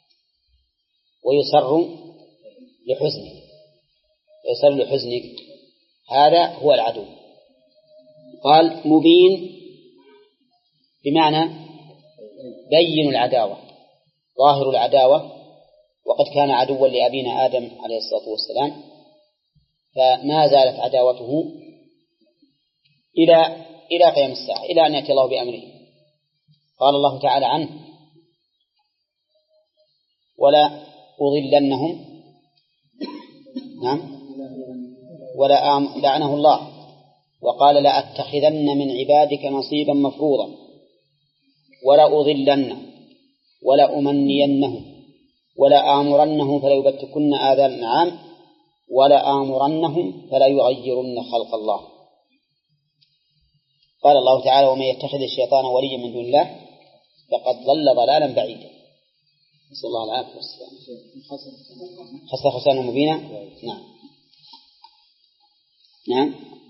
ويسر لحزنك ويسر لحزنك هذا هو العدو. قال مبين بمعنى بين العداوة، ظاهر العداوة. وقد كان عدوا لأبينا آدم عليه الصلاة والسلام، فما زالت عداوته إلى إلى قيام الساعة، إلى أن يأتي الله بأمره. قال الله تعالى عنه ولا أضلنهم. نعم. ولا آم لعنه الله وقال لا أتخذن من عبادك نصيبا مفروضا ولا أضلنهم ولا أمنينهم ولا آمرنهم فلا يبتكن آذان الأنعام ولا آمرنهم فلا يغيرن خلق الله. قال الله تعالى ومن يتخذ الشيطان وليا من دون الله فقد ضل ضلالا بعيدا. نسأل الله العافية والسلام. خسر خسرنا مبينا. نعم نعم.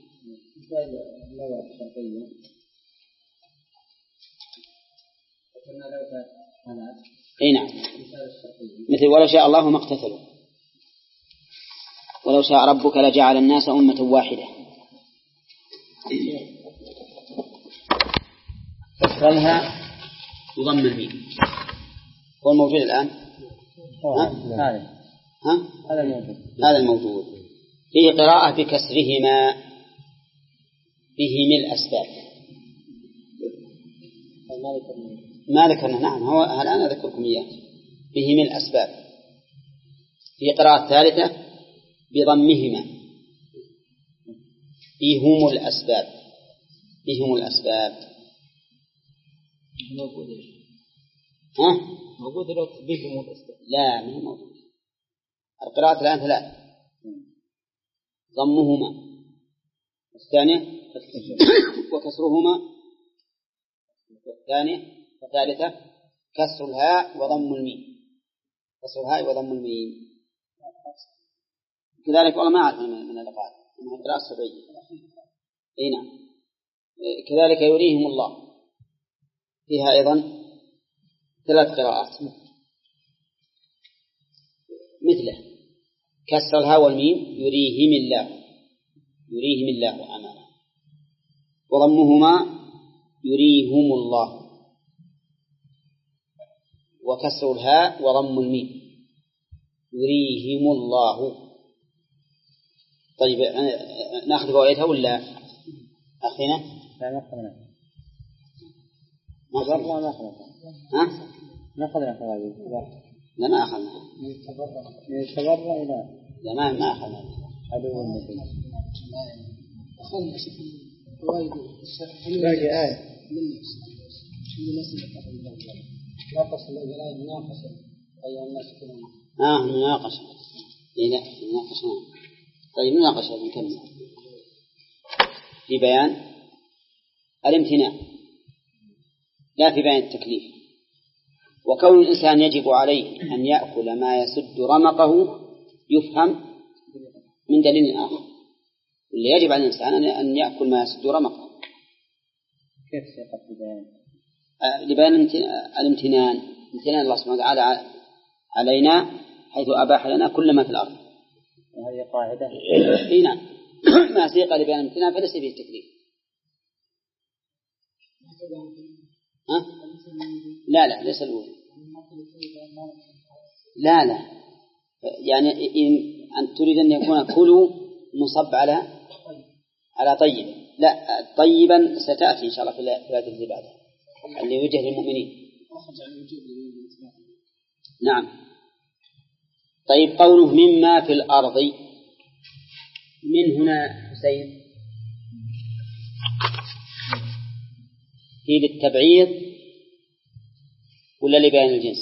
اي نعم. مثل ولو شاء الله ما اقتتلوا ولو شاء ربك لجعل الناس أمة واحدة. فصلها يضم الميم. هو الموجود الآن. ها؟ ها؟ هذا الموجود. هذا الموجود. فيه قراءة بكسرهما بهم الأسباب. ما ذكرنا. نعم هو الآن أذكركم إياه. بهم الأسباب. في قراءة ثالثة بضمهما بهم الأسباب. بهم الأسباب موجود. ها؟ موجود لو بهم الأسباب. لا ما هو موجود. القراءة الآن ثلاث. ضمهما الثانية وكسرهما الثانية الثالثة كسر الهاء وضم الميم. كسر الهاء وضم الميم. كذلك والله ما أعرف من القراءة من القراءة السبعية. أي نعم. كذلك يريهم الله فيها أيضا ثلاث قراءات مثله كسر الهاء والميم يريهم الله يريهم الله أعمالهم. وضمهما يريهم الله وكسر الهاء وضم الميم يريهم الله. طيب نأخذ بقيتها ولا أخذنا؟ لا ما أخذنا. ما أخذنا. ما أخذنا. ها؟ ما أخذنا ثوابي. لا ما أخذنا. من التبرع إلى. لا ما ما أخذنا. عدو النبي. أخذنا شكل وايد. باقي آية. لا تصل إلى مناقشة أي الناس كلهم. آه مناقشة. إيه لا مناقشة. طيب مناقشة نكمل. في بيان الامتناع لا في بيان التكليف. وكون الإنسان يجب عليه أن يأكل ما يسد رمقه يفهم من دليل آخر. اللي يجب على الإنسان أن يأكل ما يسد رمقه. كيف سيقف ببيان؟ لبيان الامتنان امتنان الله سبحانه وتعالى علينا حيث أباح لنا كل ما في الأرض. وهذه قاعدة. إيه نعم. ما سيق لبيان الامتنان فليس فيه التكليف. ها؟ لا لا ليس الأول. لا لا يعني إن أن تريد أن يكون كلوا مصب على على طيب. لا طيبا ستأتي إن شاء الله في الآية اللي بعدها اللي يوجه للمؤمنين. نعم. طيب قوله مما في الأرض من هنا حسين هي للتبعيض ولا لبيان الجنس؟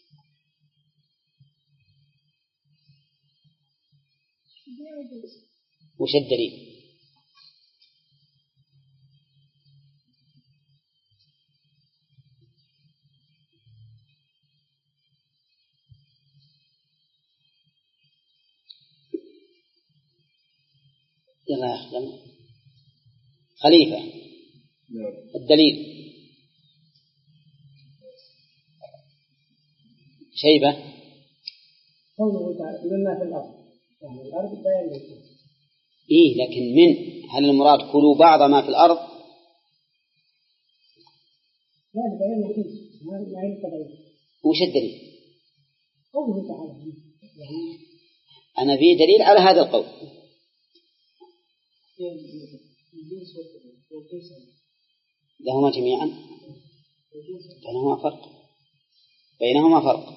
وش الدليل؟ يلا يا أخي خليفة الدليل شيبة قوله تعالى مما في الأرض يعني الأرض بيان الجنس. إيه لكن من هل المراد كلوا بعض ما في الأرض؟ لا بيان الجنس ما يعني تبعيض. وش الدليل؟ قوله تعالى يعني أنا في دليل على هذا القول. لهما جميعا بينهما فرق بينهما فرق.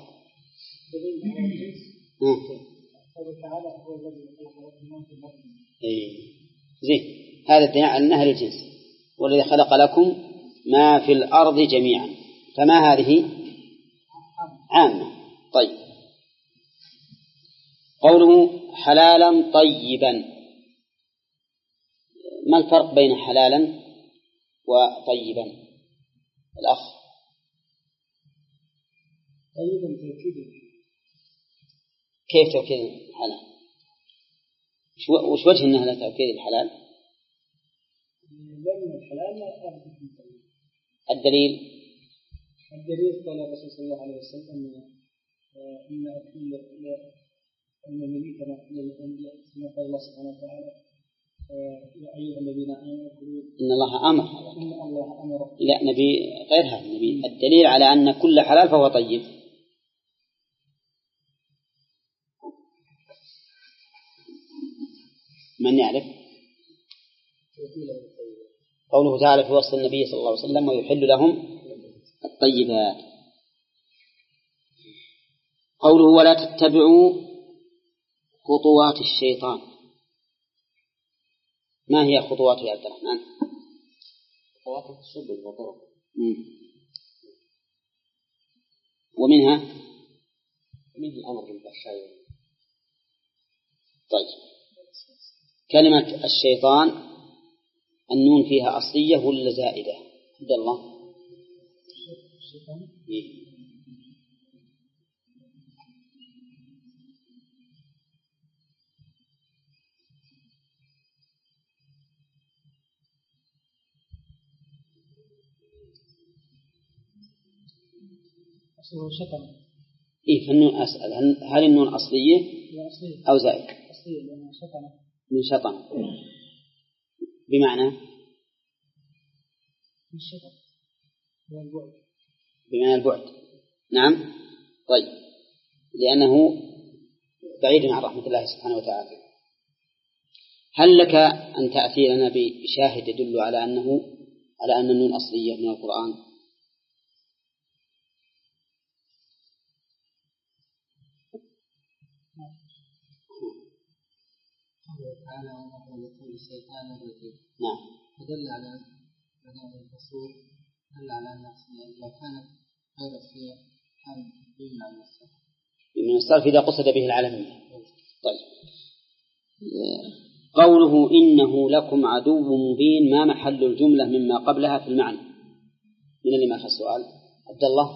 إيه زين هذا الدليل على النهر الجنس والذي خلق لكم ما في الأرض جميعا فما هذه عامة. طيب قوله حلالا طيبا ما الفرق بين حلالا وطيبا الأخ؟ طيبا توكيد. كيف توكيد الحلال؟ وش وجه أنها توكيد الحلال؟ لأن الحلال لا يعرف الدليل الدليل قال الرسول صلى الله عليه وسلم إن النبي كما كما قال الله سبحانه وتعالى يا أيها الذين آمنوا إن الله أمر إن الله أمر. لا نبي غيرها النبي الدليل على أن كل حلال فهو طيب. من يعرف؟ قوله تعالى في وصف النبي صلى الله عليه وسلم ويحل لهم الطيبات. قوله ولا تتبعوا خطوات الشيطان ما هي خطوات يا عبد الرحمن؟ خطوات السبل وطرق ومنها من الأمر بالفحشاء. طيب كلمة الشيطان النون فيها أصلية ولا زائدة؟ عبد الله إيه؟ شطن. إيه فالنون أسأل هل النون أصلية أو زائدة؟ أصلية لأنها شطن. من شطن بمعنى من شطن من البعد بمعنى البعد. نعم طيب لأنه بعيد عن رحمة الله سبحانه وتعالى. هل لك أن تأتي لنا بشاهد يدل على أنه على أن النون أصلية من القرآن؟ تعالى وقال لكل شيطان رجيم. نعم يدل على هذا التصور هل على الناس لو كانت غير الصيغ كان يمنع من الصرف من الصرف إذا قصد به العالمية. طيب قوله إنه لكم عدو مبين ما محل الجملة مما قبلها في المعنى؟ من اللي ما أخذ السؤال؟ عبد الله.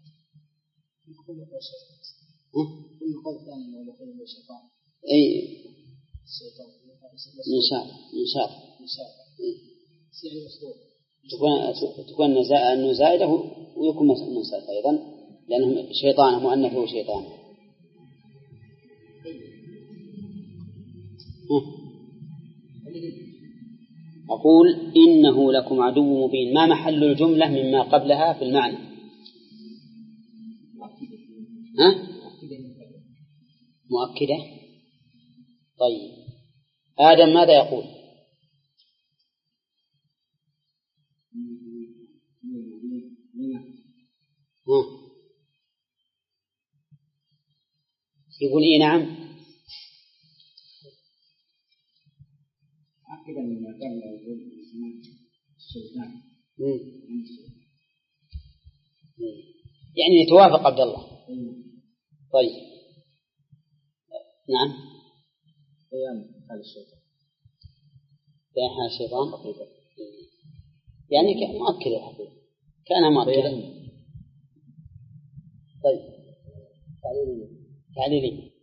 كل قول ثاني من يقول الشيطان. أي الشيطان. إنشاء إنشاء. إنشاء. سير مسلوب. تكون تكون أنه زائدة ويكون منصرف أيضا لأنه شيطان مؤنث وشيطان. أقول إنه لكم عدو مبين ما محل الجملة مما قبلها في المعنى؟ ها؟ مؤكدة. طيب آدم ماذا يقول؟ ها؟ يقول إيه نعم. أكيد أن ما كان يقول الشيطان. يعني يتوافق عبد الله. طيب نعم. بيان حال الشيطان. بيان حال الشيطان. يعني كان مؤكد الحقيقة كان مؤكدا. طيب تعليلي تعليلي